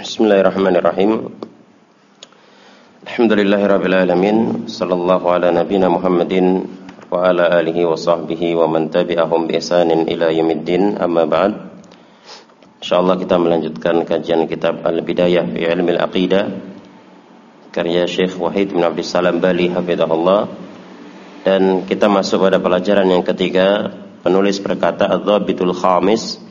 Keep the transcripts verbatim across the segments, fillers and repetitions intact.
Bismillahirrahmanirrahim. Alhamdulillahirabbil alamin. Sallallahu ala nabiyyina Muhammadin wa ala alihi wa sahbihi wa man tabi'ahum bi ihsanin ila yaumiddin. Amma ba'd. Insyaallah kita melanjutkan kajian kitab Al-Bidayah fi Ilmi Al-Aqidah karya Syekh Wahid bin Abdus Salam Bali hafizahullah. Dan kita masuk pada pelajaran yang ketiga. Penulis berkata Adz-Dzabitul Khamis,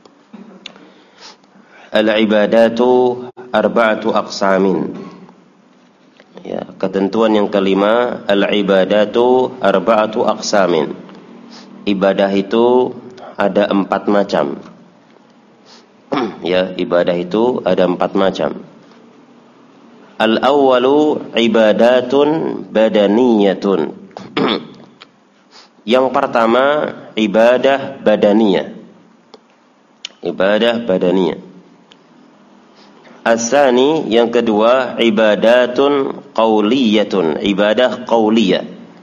Al-ibadatu arba'atu aqsamin. Ya, ketentuan yang kelima, al-ibadatu arba'atu aqsamin. Ibadah itu ada empat macam. Ya, ibadah itu ada empat macam. Al-awwalu ibadatun badaniyatun. Yang pertama, ibadah badaniyah. Ibadah badaniyah. As-sani, yang kedua, ibadatun qauliyatun, ibadah qauliyah.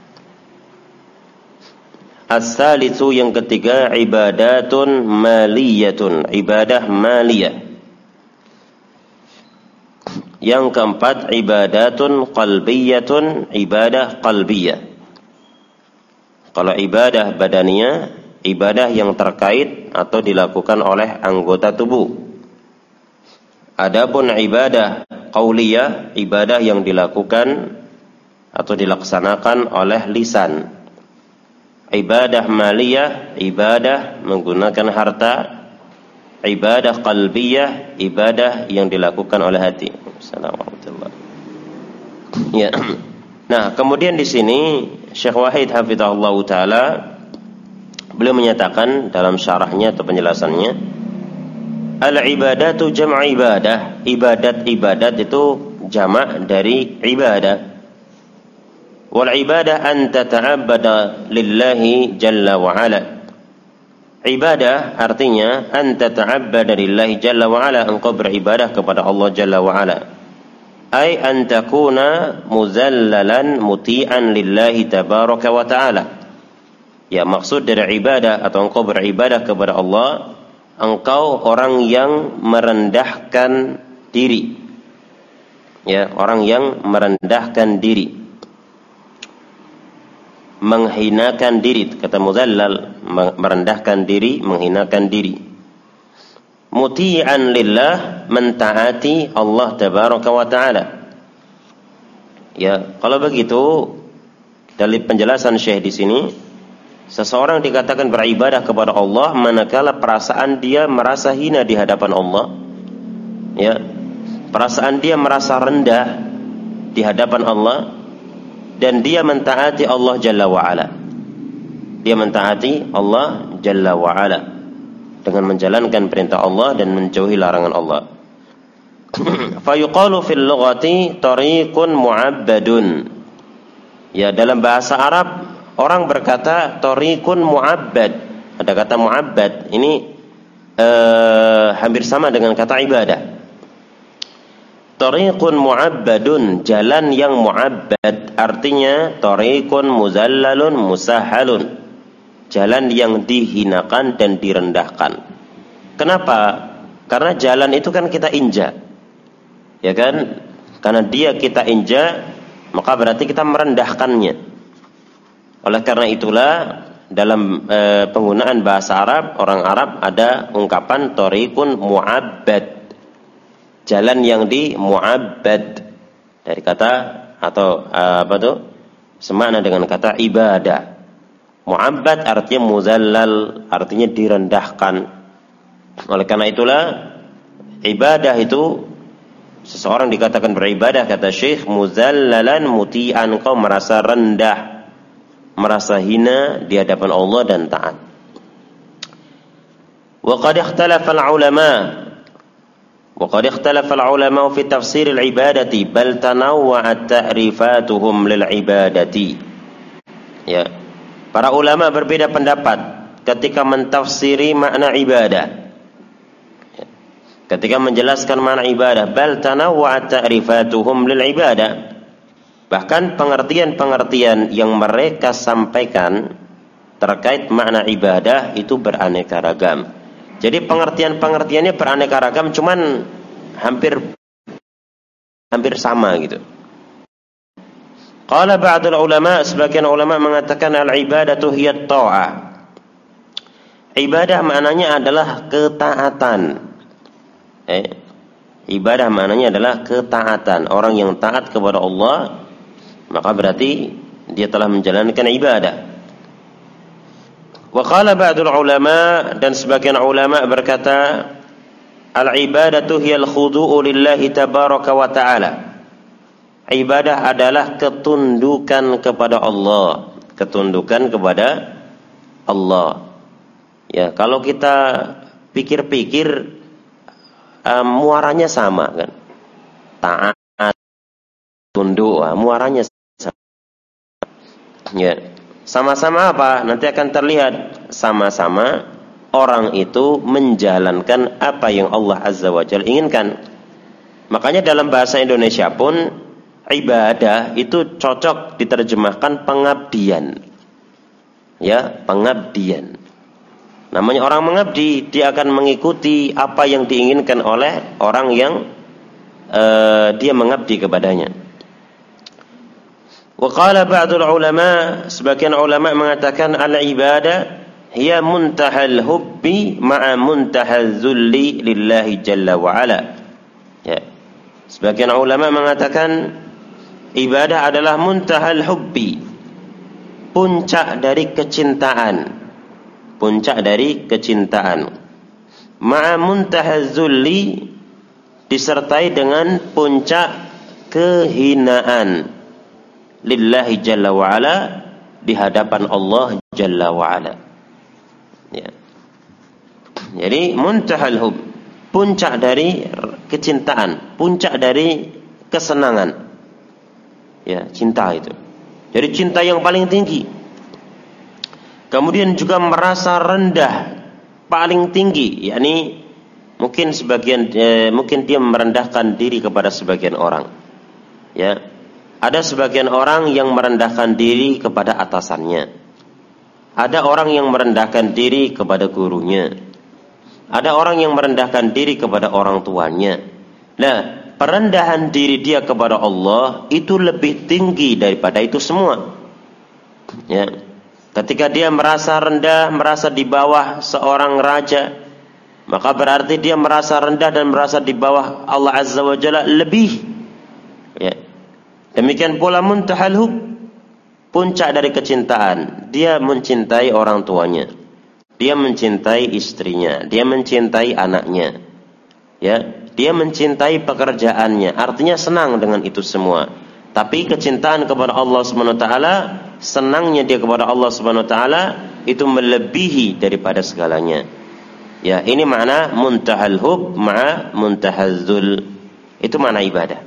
As-salisu, yang ketiga, ibadatun maliyatun, ibadah maliyah. Yang keempat, ibadatun qalbiyatun, ibadah qalbiyah. Kalau ibadah badaniyah, ibadah yang terkait atau dilakukan oleh anggota tubuh. Adapun ibadah qauliyah, ibadah yang dilakukan atau dilaksanakan oleh lisan. Ibadah maliyah, ibadah menggunakan harta. Ibadah qalbiyah, ibadah yang dilakukan oleh hati. Assalamualaikum. Ya. Nah, kemudian di sini Syekh Wahid hafizahullah taala beliau menyatakan dalam syarahnya atau penjelasannya, al-ibadatu jam'u ibadah. Ibadat-ibadat itu jamak dari ibadah. Wal ibadah an tata'abbada lillahi jalla wa ala. Ibadah artinya an tata'abbada lillahi jalla wa ala, engkau beribadah kepada Allah jalla wa ala. Ai an takuna muzallalan muti'an lillahi tabaraka wa ta'ala. Ya, maksud dari ibadah atau engkau beribadah kepada Allah, engkau orang yang merendahkan diri. Ya, orang yang merendahkan diri, menghinakan diri. Kata muzallal, merendahkan diri, menghinakan diri. Muti'an lillah, mentaati Allah tabaraka wa ta'ala. Ya, kalau begitu dari penjelasan Syekh di sini, seseorang dikatakan beribadah kepada Allah manakala perasaan dia merasa hina di hadapan Allah. Ya, perasaan dia merasa rendah di hadapan Allah dan dia mentaati Allah Jalla wa Ala. Dia mentaati Allah Jalla wa Ala dengan menjalankan perintah Allah dan menjauhi larangan Allah. Fa yuqalu fil lughati tariqun mu'abbadun. Ya, dalam bahasa Arab orang berkata tariqun mu'abbad. Ada kata mu'abbad. Ini eh, hampir sama dengan kata ibadah. Tariqun mu'abbadun, jalan yang mu'abbad. Artinya tariqun muzallalun musahhalun, jalan yang dihinakan dan direndahkan. Kenapa? Karena jalan itu kan kita injak, ya kan? Karena dia kita injak, maka berarti kita merendahkannya. Oleh karena itulah dalam e, penggunaan bahasa Arab, orang Arab ada ungkapan tariqun mu'abbad, jalan yang di mu'abbad, dari kata atau e, apa tuh semakna dengan kata ibadah. Mu'abbad artinya muzallal, artinya direndahkan. Oleh karena itulah ibadah itu, seseorang dikatakan beribadah, kata Syekh, muzallalan muti'an, kau merasa rendah, merasa hina di hadapan Allah dan taat. Wa qad ikhtalafa al-ulama wa qad ikhtalafa al-ulama fi tafsir al-ibadati bal tanawwa'at ta'rifatuhum lil ibadati. Ya, para ulama berbeda pendapat ketika mentafsiri makna ibadah. Ketika menjelaskan makna ibadah, bal tanawwa'at ta'rifatuhum lil ibadah. Bahkan pengertian-pengertian yang mereka sampaikan terkait makna ibadah itu beraneka ragam. Jadi pengertian-pengertiannya beraneka ragam, cuman hampir hampir sama gitu. Qala ba'dul ulama, sebagian ulama mengatakan al-ibadatu hiya ta'ah. Ibadah maknanya adalah ketaatan. Eh, ibadah maknanya adalah ketaatan. Orang yang taat kepada Allah, maka berarti dia telah menjalankan ibadah. Wa qala ba'dul ulama, dan sebagian ulama berkata, al-ibadatu hiyal khudu'u lillahi tabaraka wa ta'ala. Ibadah adalah ketundukan kepada Allah, ketundukan kepada Allah. Ya, kalau kita pikir-pikir, um, muaranya sama kan? Taat, tunduk, muaranya sama. Ya, sama-sama apa? Nanti akan terlihat sama-sama orang itu menjalankan apa yang Allah Azza wa Jalla inginkan. Makanya dalam bahasa Indonesia pun ibadah itu cocok diterjemahkan pengabdian. Ya, pengabdian. Namanya orang mengabdi, dia akan mengikuti apa yang diinginkan oleh orang yang uh, dia mengabdi kepadanya. Wa qala ba'dul ulama, sebagian ulama mengatakan al-ibadah hiya muntahal hubbi ma'a muntahal zulli lillahi jalla wa ala. Ya. Sebagian ulama mengatakan ibadah adalah muntahal hubbi, puncak dari kecintaan, puncak dari kecintaan. Ma'a muntahal zulli, disertai dengan puncak kehinaan lillahi jalla wa ala, di hadapan Allah jalla wa ala. Ya. Jadi muntahal hub, puncak dari kecintaan, puncak dari kesenangan. Ya, cinta itu. Jadi cinta yang paling tinggi. Kemudian juga merasa rendah paling tinggi, yakni mungkin sebagian eh, mungkin dia merendahkan diri kepada sebagian orang. Ya. Ada sebagian orang yang merendahkan diri kepada atasannya. Ada orang yang merendahkan diri kepada gurunya. Ada orang yang merendahkan diri kepada orang tuanya. Nah, perendahan diri dia kepada Allah itu lebih tinggi daripada itu semua. Ya. Ketika dia merasa rendah, merasa di bawah seorang raja, maka berarti dia merasa rendah dan merasa di bawah Allah Azza wa Jalla lebih. Ya. Demikian pula muntahal hub, puncak dari kecintaan, dia mencintai orang tuanya, dia mencintai istrinya, dia mencintai anaknya, ya, dia mencintai pekerjaannya, artinya senang dengan itu semua. Tapi kecintaan kepada Allah Subhanahu wa taala, senangnya dia kepada Allah Subhanahu wa taala itu melebihi daripada segalanya. Ya, ini makna muntahal hub ma'a muntahal dzul. Itu makna ibadah.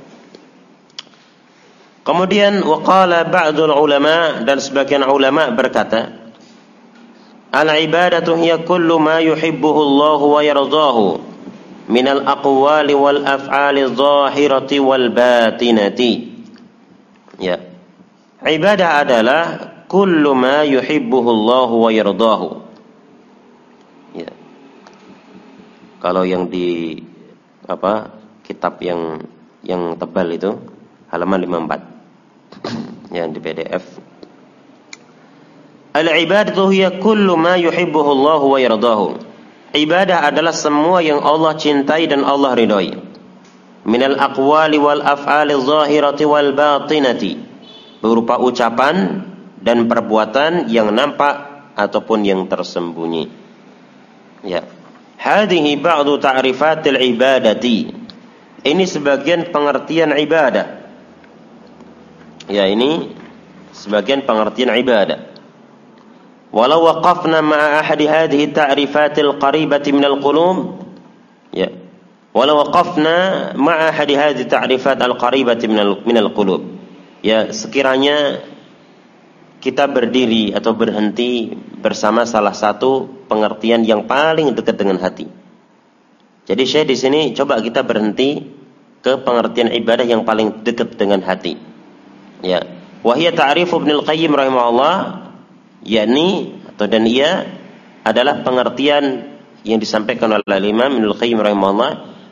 Kemudian waqala ba'dul ulama, dan sebagian ulama berkata, al-ibadatu hiya kullu ma yuhibbuhu Allah wa yardahu minal aqwali wal af'ali adh-dhahirati wal batinati. Ya. Ibadah adalah kullu ma yuhibbuhu Allah wa yardahu. Ya. Kalau yang di apa? Kitab yang yang tebal itu halaman lima puluh empat. Yang di P D F. Al-ibadatu hiya kullu ma yuhibbuhu Allah wa yardahu. Ibadah adalah semua yang Allah cintai dan Allah ridhai. Minal aqwali wal af'ali adh-dhahirati wal batinati, berupa ucapan dan perbuatan yang nampak ataupun yang tersembunyi. Ya. Hadhihi ba'du ta'rifatil ibadati. Ini sebagian pengertian ibadah. Ya, ini sebagian pengertian ibadah. Walau waqafna ma'a ahadi hadhihi ta'rifatil qaribati minal qulub, ya, walau waqafna ma'a ahadi hadhihi ta'rifat al-qaribati minal minal qulub, ya, sekiranya kita berdiri atau berhenti bersama salah satu pengertian yang paling dekat dengan hati. Jadi saya di sini coba kita berhenti ke pengertian ibadah yang paling dekat dengan hati. Ya, wahia ta'rifu Ibnu Al-Qayyim rahimahullah, yakni atau dan ia adalah pengertian yang disampaikan oleh Imam Ibnu Al-Qayyim rahimahullah,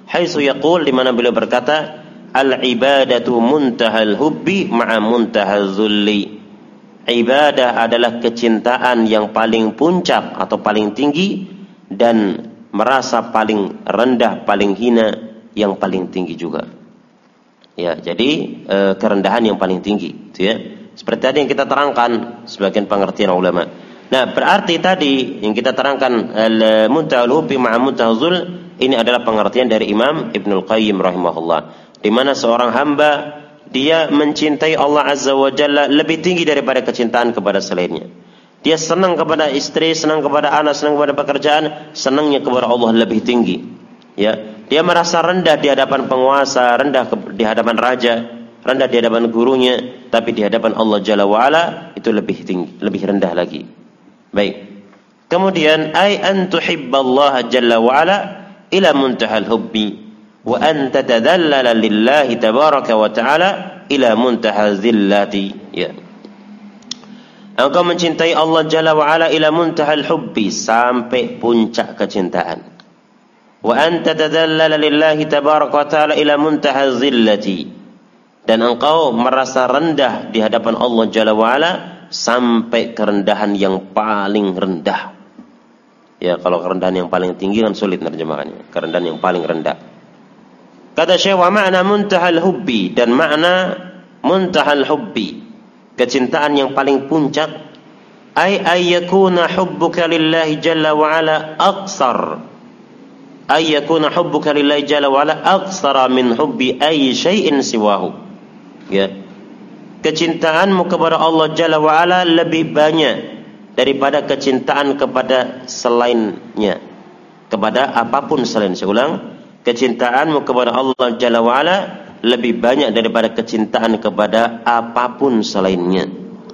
haitsu yaqul, di mana beliau berkata, al-ibadatu muntahal hubbi ma'a muntahal zulli. Ibadah adalah kecintaan yang paling puncak atau paling tinggi dan merasa paling rendah, paling hina yang paling tinggi juga. Ya, jadi e, kerendahan yang paling tinggi, gitu ya. Seperti tadi yang kita terangkan sebagian pengertian ulama. Nah, berarti tadi yang kita terangkan al-muntahal hubbi ma'a muntahal zul, ini adalah pengertian dari Imam Ibnul Qayyim rahimahullah, di mana seorang hamba dia mencintai Allah Azza wa Jalla lebih tinggi daripada kecintaan kepada selainnya. Dia senang kepada istri, senang kepada anak, senang kepada pekerjaan, senangnya kepada Allah lebih tinggi. Ya, dia merasa rendah di hadapan penguasa, rendah di hadapan raja, rendah di hadapan gurunya, tapi di hadapan Allah Jalla wa Ala itu lebih tinggi, lebih rendah lagi. Baik. Kemudian ay an tuhibballaha Jalla wa Ala ila muntahal hubbi wa an tatadallala lillahi tabaraka wa ta'ala ila muntaha zillati. Ya. Engkau mencintai Allah Jalla wa Ala ila muntahal hubbi, sampai puncak kecintaan. Wa an tatadallala lillahi tabaraka wa ta'ala ila muntaha zillati. Dan engkau merasa rendah di hadapan Allah Jalla wa Ala sampai kerendahan yang paling rendah. Ya, kalau kerendahan yang paling tinggi kan sulit nerjemahannya. Kerendahan yang paling rendah. Kata Syekh, wa ma'na muntahal hubbi, dan makna muntahal hubbi, kecintaan yang paling puncak, ay ayyakuna hubbuka lillahi jalla wa ala aqsar, ayyakuna hubbuka lillahi jalla wa ala aqsara min hubbi ayyi syai'in siwahu. Ya. Kecintaanmu kepada Allah Jalla wa Ala lebih banyak daripada kecintaan kepada selainnya, kepada apapun selain. Saya ulang, kecintaanmu kepada Allah Jalla wa Ala lebih banyak daripada kecintaan kepada apapun selainnya.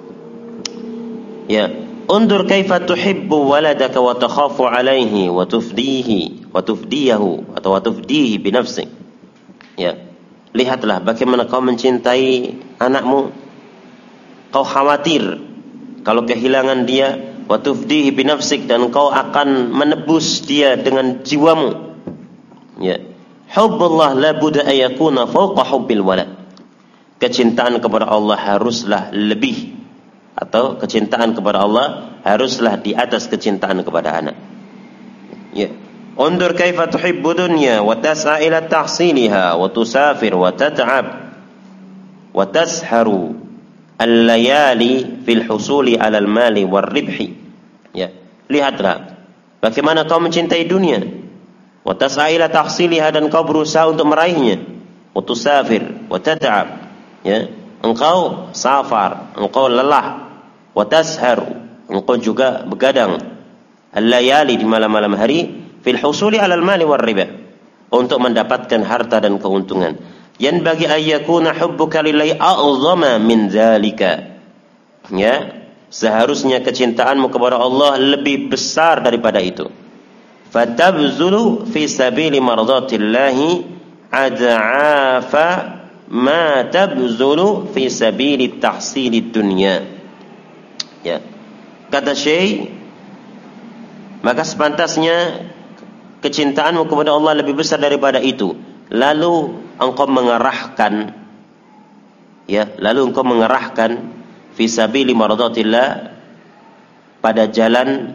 Ya, undur kaifa tuhibbu waladaka wa takhafu alaihi wa tufdihi wa tufdiyahu atau wa tufdihi bi nafsik. Ya, lihatlah bagaimana kau mencintai anakmu. Kau khawatir kalau kehilangan dia, wa tufdihi bi nafsik, dan kau akan menebus dia dengan jiwamu. Ya. Hubbullah la budda ayakuna fawqa hubbil walad. Kecintaan kepada Allah haruslah lebih, atau kecintaan kepada Allah haruslah di atas kecintaan kepada anak. Ya. Undur kaifa tuhibbu dunya wa tas'a ila tahsiliha wa tusafir wa tat'ab wa tasharu al-layali fil husuli 'ala al-mali war ribhi. Ya, lihatlah bagaimana kau mencintai dunia. Wa tas'a ila tahsiliha, dan kau berusaha untuk meraihnya. Wa tusafir wa tat'ab, ya, engkau safar, engkau lelah. Wa tasharu, engkau juga begadang. Al-layali, di malam-malam hari, fil husuli 'ala al-mali war riba, untuk mendapatkan harta dan keuntungan. Yan bagi ayyakuna hubbuka lillahi a'zama min zalika. Ya, seharusnya kecintaanmu kepada Allah lebih besar daripada itu. Fatabzulu fi sabili mardatillahi ad'afa ma tabzulu fi sabili tahsilid dunya. Ya. Kata Syekh, maka sepantasnya kecintaanmu kepada Allah lebih besar daripada itu. Lalu engkau mengerahkan, ya, lalu engkau mengerahkan fi sabili maradatillah, pada jalan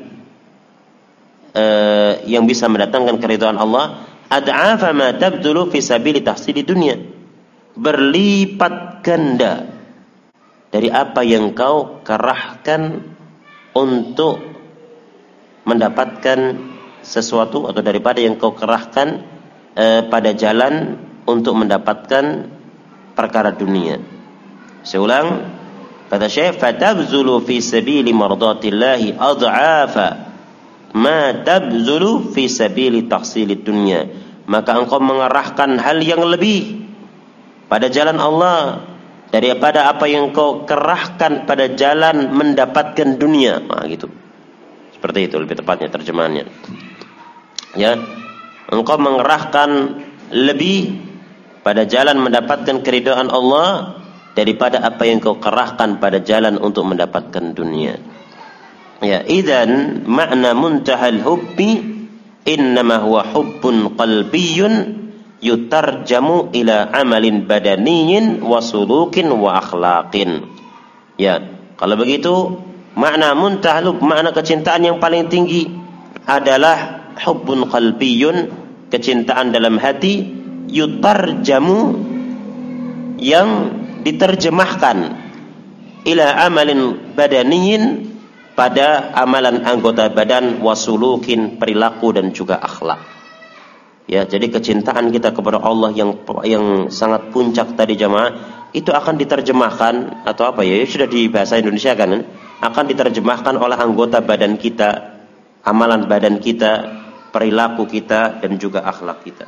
uh, yang bisa mendatangkan keridhaan Allah, ad'afa ma tabdulu fi sabili tahsili dunya, berlipat ganda dari apa yang kau kerahkan untuk mendapatkan sesuatu, atau daripada yang kau kerahkan pada jalan untuk mendapatkan perkara dunia. Saya ulang, kata Syekh, fatabzulu fi sabili mardatillahi ad'afa ma tabzulu fi sabili tahsilid dunya, maka engkau mengerahkan hal yang lebih pada jalan Allah daripada apa yang engkau kerahkan pada jalan mendapatkan dunia. Nah, gitu. Seperti itu lebih tepatnya terjemahannya. Ya. Engkau mengerahkan lebih pada jalan mendapatkan keridhaan Allah daripada apa yang kau kerahkan pada jalan untuk mendapatkan dunia. Ya, idzan makna muntahal hubbi innama huwa hubbun qalbiyyun yutarjamu ila amalin badaniyin wa sulukin wa akhlaqin. Ya, kalau begitu makna muntahal, makna kecintaan yang paling tinggi adalah hubbun qalbiyun, kecintaan dalam hati, yutarjamu, yang diterjemahkan, ila amalin badaniyin, pada amalan anggota badan, wasulukin, perilaku dan juga akhlak. Ya, jadi kecintaan kita kepada Allah yang yang sangat puncak tadi jamaah, itu akan diterjemahkan atau apa ya, sudah di bahasa Indonesia kan, akan diterjemahkan oleh anggota badan kita, amalan badan kita, perilaku kita dan juga akhlak kita.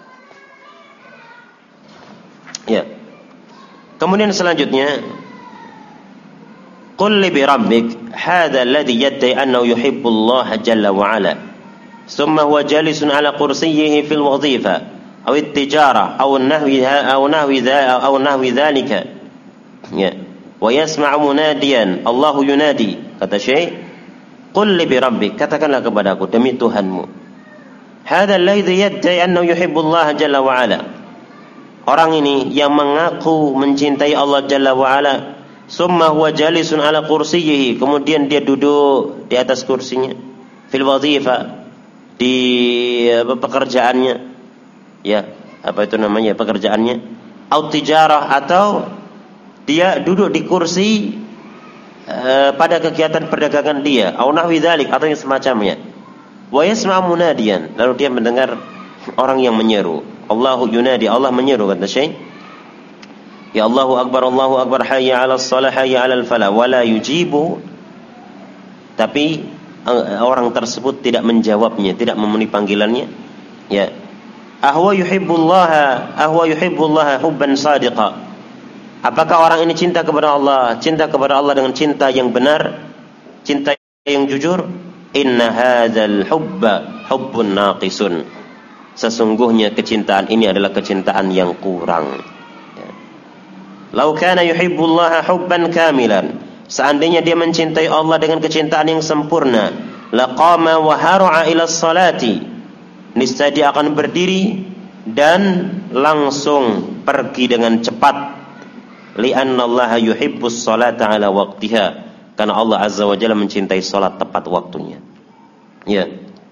Ya. Kemudian selanjutnya, qul li bi rabbik hadha alladhi yad'i annahu yuhibbu Allah jalla wa ala thumma huwa jalisun ala kursiyyihi fil wadhifa aw at-tijara aw nahwiha aw nahwi dha aw nahwi dhalika, ya, wa yasma'u munadiyan Allahu yunadi, kata Syekh, qul li bi rabbik, katakanlah kepadaku demi Tuhanmu, hadha alladhi yad'i annahu yuhibbu Allah jalla wa ala, orang ini yang mengaku mencintai Allah jalla wa ala, summa huwa jalisun ala kursiyyihi, kemudian dia duduk di atas kursinya, fil wadhifa, di apa, pekerjaannya, ya, apa itu namanya pekerjaannya, au tijarah, atau dia duduk di kursi uh, pada kegiatan perdagangan dia, au nahwi dzalik, atau yang semacamnya, wa yasma'u munadiyan, lalu dia mendengar orang yang menyeru, Allahu yunadi, Allah menyeru, kata Syekh, ya Allahu Akbar, Allahu Akbar, hayya 'alas shalah, hayya 'alal falah, wala yujibu, tapi orang tersebut tidak menjawabnya, tidak memenuhi panggilannya. Ya, ahwa yuhibbullaha, ahwa yuhibbullaha hubban sadiqa, apakah orang ini cinta kepada Allah, cinta kepada Allah dengan cinta yang benar, cinta yang jujur? Inna hadzal hubba hubbun naqisun, sesungguhnya kecintaan ini adalah kecintaan yang kurang. Lau kana yuhibbullaha hubban kamilan, seandainya dia mencintai Allah dengan kecintaan yang sempurna, laqama wa har'a ila salati, niscaya dia akan berdiri dan langsung pergi dengan cepat, li'anna Allah yuhibbus salata ala waqtiha, karena Allah azza wa jalla mencintai salat tepat waktunya. Ya.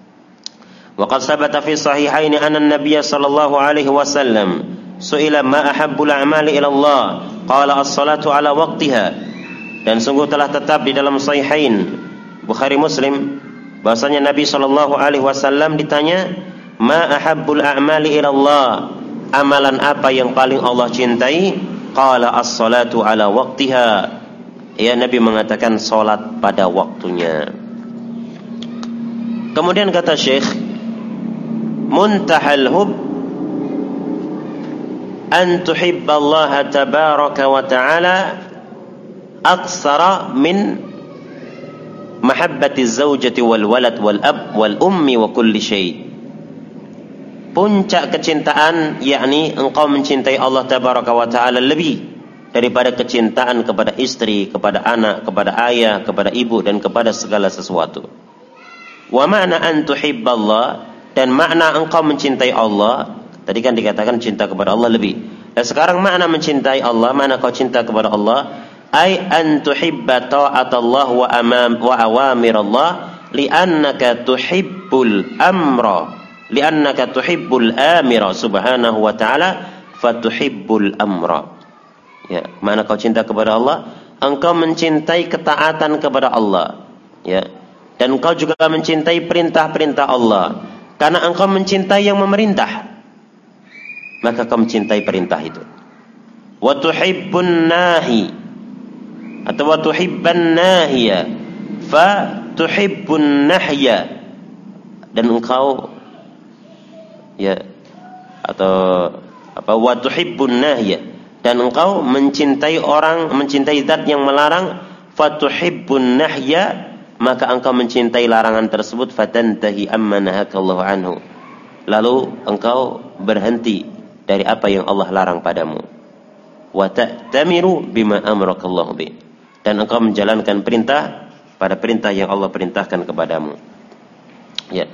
Wa qad sabata fi sahihaini anna an-nabiy sallallahu alaihi wasallam su'ila ma ahabbul a'mali ila Allah, qala as-salatu ala waqtiha, dan sungguh telah tetap di dalam sahihain Bukhari Muslim bahwasanya Nabi sallallahu alaihi wasallam ditanya, ma ahabbul a'mali ila Allah, amalan apa yang paling Allah cintai? Qala as-salatu ala waqtiha, ya, Nabi mengatakan salat pada waktunya. Kemudian kata Syekh, muntahal hub an tuhibba Allah tabaraka wa ta'ala aksara min mahabbati zawjati wal walad wal ab wal ummi wa kulli syai. Puncak kecintaan yakni engkau mencintai Allah tabaraka wa ta'ala lebih daripada kecintaan kepada istri, kepada anak, kepada ayah, kepada ibu dan kepada segala sesuatu. Wa ma'na an tuhibba Allah, dan makna engkau mencintai Allah, tadi kan dikatakan cinta kepada Allah lebih. Dan sekarang makna mencintai Allah, makna kau cinta kepada Allah, ay an tuhibba ta'atallah wa amam wa awamirallah, li'annaka tuhibbul amra, li'annaka tuhibbul amira subhanahu wa ta'ala fatuhibbul amra. Ya, makna kau cinta kepada Allah, engkau mencintai ketaatan kepada Allah. Ya. Dan engkau juga mencintai perintah-perintah Allah. Karena engkau mencintai yang memerintah, maka kau mencintai perintah itu. Wa tuhibbun nahi, atau wa tuhibban nahiya fa tuhibbun nahya, dan engkau, ya, atau apa, wa tuhibbun nahya, dan engkau mencintai orang, mencintai zat yang melarang, fa tuhibbun nahya, maka engkau mencintai larangan tersebut, fatantahi amma nahakallahu anhu, lalu engkau berhenti dari apa yang Allah larang padamu, wa ta'tamiru bima amarakallahu bi, dan engkau menjalankan perintah pada perintah yang Allah perintahkan kepadamu. Ya.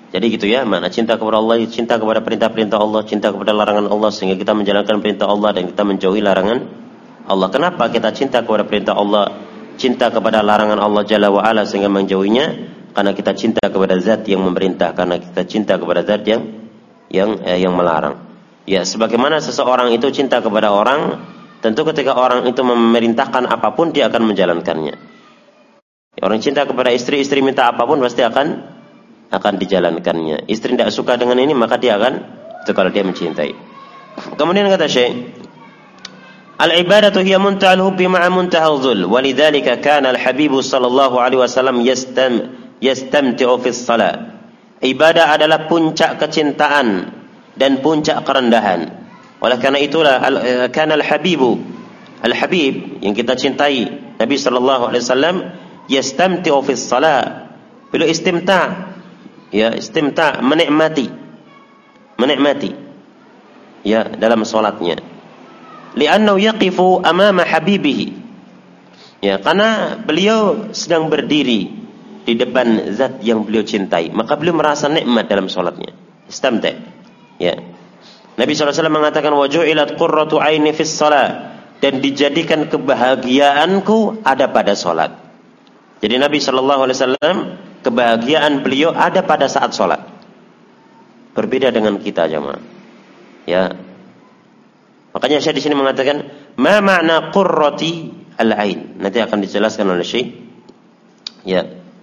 Jadi gitu ya, makna cinta kepada Allah, cinta kepada perintah-perintah Allah, cinta kepada larangan Allah, sehingga kita menjalankan perintah Allah dan kita menjauhi larangan Allah. Kenapa kita cinta kepada perintah Allah, cinta kepada larangan Allah Jalla wa Ala sehingga menjauhinya? Karena kita cinta kepada zat yang memerintah, karena kita cinta kepada zat yang yang eh, yang melarang. Ya, sebagaimana seseorang itu cinta kepada orang, tentu ketika orang itu memerintahkan apapun dia akan menjalankannya. Orang cinta kepada istri, istri minta apapun pasti akan akan dijalankannya. Istri tidak suka dengan ini, maka dia akan, itu kalau dia mencintai. Kemudian kata Syekh, al-ibadatu hiya muntahal hubbi ma'a muntahal dhul, walidzalika kana al-habib sallallahu alaihi wasallam yastam yastamti'u fi shalah. Ibadah adalah puncak kecintaan dan puncak kerendahan. Oleh karena itulah kana al-habibu, al-habib yang kita cintai, Nabi sallallahu alaihi wasallam yastamti'u fi shalah. Beliau istimta', ya, istimta', menikmati, menikmati, ya, dalam salatnya. Li'annahu yaqifu amama habibihi. Ya, karena beliau sedang berdiri di depan zat yang beliau cintai, maka beliau merasa nikmat dalam salatnya. Istamta'. Ya. Nabi sallallahu alaihi wasallam mengatakan wa ju'ilat qurratu 'aini fis shalah, dan dijadikan kebahagiaanku ada pada salat. Jadi Nabi sallallahu alaihi wasallam kebahagiaan beliau ada pada saat sholat. Berbeda dengan kita jemaah. Ya. Makanya saya di sini mengatakan ma makna qurrati al-ain. Nanti akan dijelaskan oleh Syekh. Ya.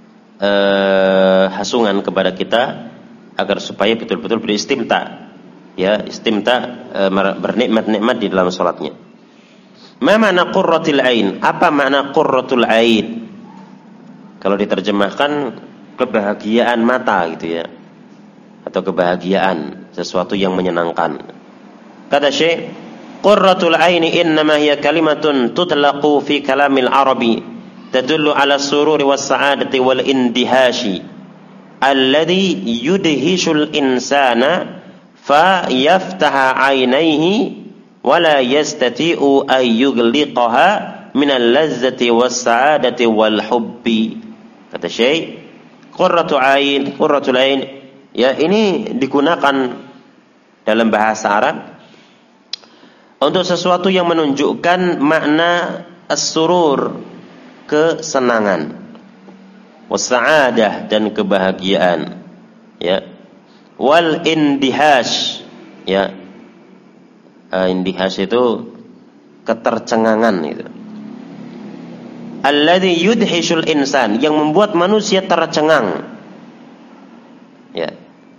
Eh, hasungan kepada kita agar supaya betul-betul beristimta. Ya, istimta, e, bernikmat-nikmat di dalam sholatnya. Ma makna qurratil ain? Apa makna qurratul ain? Kalau diterjemahkan kebahagiaan mata gitu ya, atau kebahagiaan, sesuatu yang menyenangkan. Kata Syekh, qurratul aini innama hiya kalimatun tutlaqu fi kalamil arabi tadullu ala sururi was sa'adati wal indihashi alladhi yudhishul insana fa yaftaha 'ainaihi wa la yastati'u ay yughliqaha min al-lazzati was sa'adati wal hubbi. Kata Syekh, qurratu ain, qurratul ain, ya, ini digunakan dalam bahasa Arab untuk sesuatu yang menunjukkan makna as-surur, kesenangan, was-sa'adah, dan kebahagiaan, ya, wal indihash, ya, uh, indihash itu ketercengangan itu. Alladhi yudhishul insan, yang membuat manusia tercengang. Ya.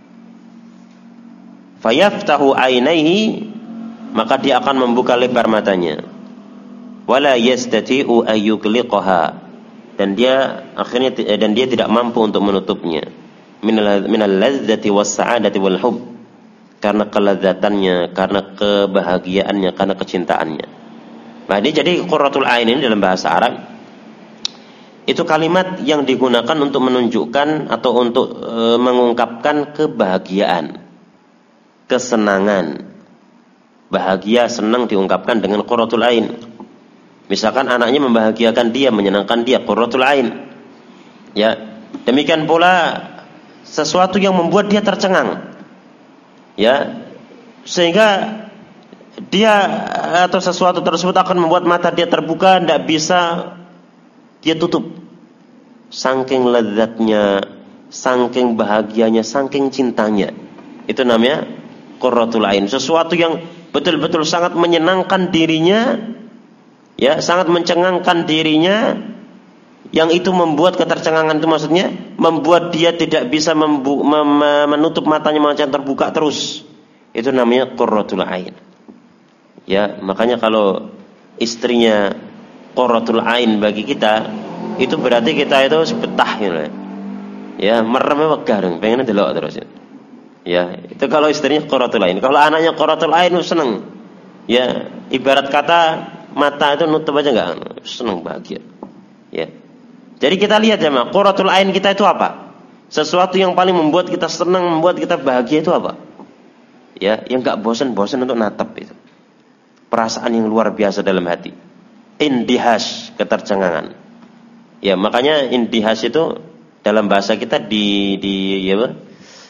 Fayaftahu ainaihi, maka dia akan membuka lebar matanya. Wala yastati'u ayyughliqaha, dan dia akhirnya dan dia tidak mampu untuk menutupnya. Minal minal lazzati was sa'adati wal hub, karena kelezatannya, karena kebahagiaannya, karena kecintaannya. Nah, ini jadi qurratul ain ini dalam bahasa Arab itu kalimat yang digunakan untuk menunjukkan atau untuk e, mengungkapkan kebahagiaan, kesenangan. Bahagia, senang diungkapkan dengan qurratul ain. Misalkan anaknya membahagiakan dia, menyenangkan dia, qurratul ain. Ya, demikian pula sesuatu yang membuat dia tercengang. Ya, sehingga dia atau sesuatu tersebut akan membuat mata dia terbuka, tidak bisa dia tutup. Saking lezatnya, saking bahagianya, saking cintanya. Itu namanya qurratul ain. Sesuatu yang betul-betul sangat menyenangkan dirinya, ya, sangat mencengangkan dirinya, yang itu membuat ketercengangan itu maksudnya membuat dia tidak bisa membu- mem- menutup matanya, macam terbuka terus. Itu namanya qurratul ain. Ya, makanya kalau istrinya qurratul ain bagi kita, itu berarti kita itu sebetah gitu. Ya, merem wegah dong, pengen delok terus. Ya, itu kalau istrinya qurratul ain. Kalau anaknya qurratul ain seneng. Ya, ibarat kata mata itu nutup aja enggak, seneng, bahagia. Ya. Jadi kita lihat ya, Mak, qurratul ain kita itu apa? Sesuatu yang paling membuat kita senang, membuat kita bahagia itu apa? Ya, yang enggak bosan-bosan untuk natap itu. Perasaan yang luar biasa dalam hati. Indihash, ketercengangan. Ya, makanya indihash itu dalam bahasa kita di di ya,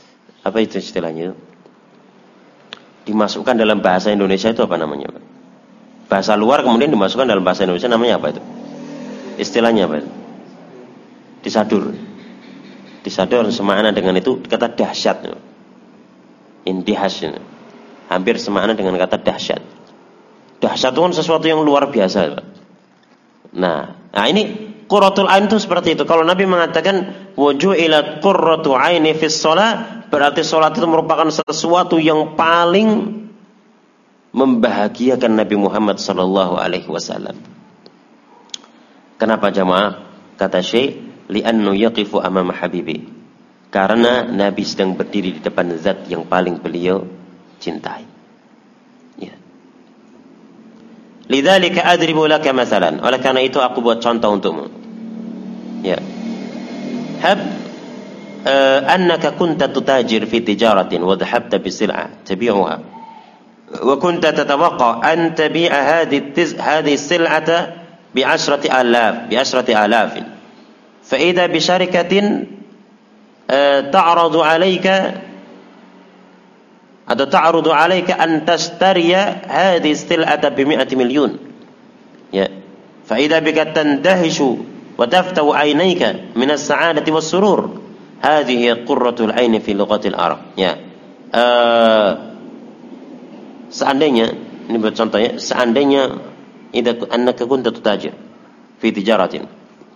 Apa itu istilahnya? Dimasukkan dalam bahasa Indonesia itu apa namanya, Pak? Bahasa luar kemudian dimasukkan dalam bahasa Indonesia, namanya apa itu? Istilahnya apa itu? Disadur. Disadur semakna dengan itu kata dahsyat. Indihas. Hampir semakna dengan kata dahsyat. Dahsyat itu kan sesuatu yang luar biasa, Pak. Nah, nah ini qurratul ain itu seperti itu. Kalau Nabi mengatakan wuju'ilat qurratu aini fis shalah, berarti salat itu merupakan sesuatu yang paling membahagiakan Nabi Muhammad sallallahu alaihi wasallam. Kenapa jamaah? Kata Syekh, li'annu yaqifu amama habibi. Karena Nabi sedang berdiri di depan zat yang paling beliau cintai. Ya. Lidzalika adribu laka mathalan. Oleh karena itu aku buat contoh untukmu. Ya. Hab uh, annaka kunta tutajir fi tijaratin wa dhahabta bi sil'ah tabi'uha. Wa kunta tatawaqqa an tabi'a hadhihi hadhihi sil'ata bi ashrati alaf bi ashrati alafin. Fa idza bi syarikatin ta'radu 'alayka atau ta'rudu 'alayka an tashtariya hadhihi sil'ata bi mi'ati milyun. Ya. Fa idza bika tandahishu wa taftahu 'ainayka min as-sa'adati was-surur. Hadhihi qurratul 'aini fi lughatil Arab. Ya. Uh, seandainya ini buat contohnya, seandainya idza annaka kunta tutajir fi tijaratin.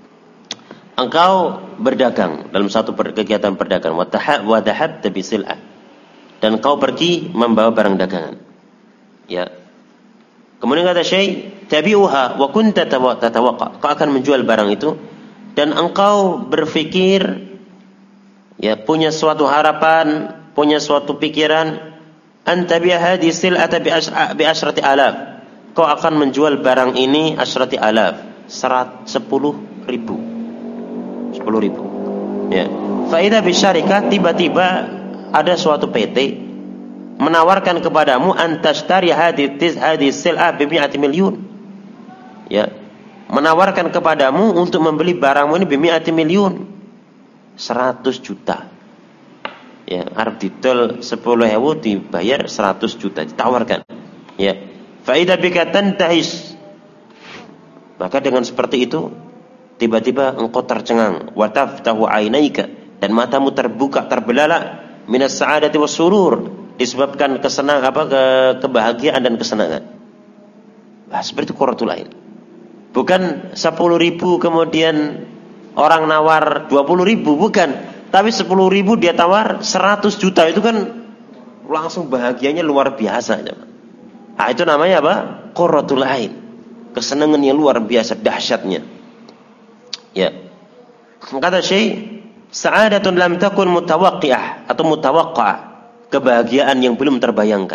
Engkau berdagang dalam satu kegiatan perdagangan, wa dhahabta bi sil'ah, dan kau pergi membawa barang dagangan. Ya. Kemudian kata Syekh, tabi'uha wa kunta tatawaqqa. Kau akan menjual barang itu dan engkau berpikir, ya, punya suatu harapan, punya suatu pikiran, an tabi'a hadhihi sil'ata bi asyrati alaf. Kau akan menjual barang ini asyrati alaf, sepuluh ribu. sepuluh ribu. Ya. Fa idza bi syarikah, tiba-tiba ada suatu P T menawarkan kepadamu antashtari hadhihi hadhihi sil'ah bi mi'ati milyun. Ya. Menawarkan kepadamu untuk membeli barangmu ini bi mi'ati milyun. seratus juta. Ya, arep didol sepuluh ribu dibayar seratus juta, ditawarkan. Ya. Fa idza bika tantahis. Maka dengan seperti itu tiba-tiba engkau tercengang, wa taftahu 'ainaika, dan matamu terbuka terbelalak, minas sa'adati was-surur, disebabkan kesenangan apa ke, kebahagiaan dan kesenangan. Nah, seperti qurratul ain. Bukan sepuluh ribu kemudian orang nawar dua puluh ribu, bukan, tapi sepuluh ribu dia tawar seratus juta, itu kan langsung bahagianya luar biasa. Nah, itu namanya apa? Qurratul ain. Kesenangan yang luar biasa dahsyatnya. Ya. Kata Syekh, sa'adatun lam takun mutawaqqi'ah atau mutawaqqa'ah, kebahagiaan yang belum terbayangkan.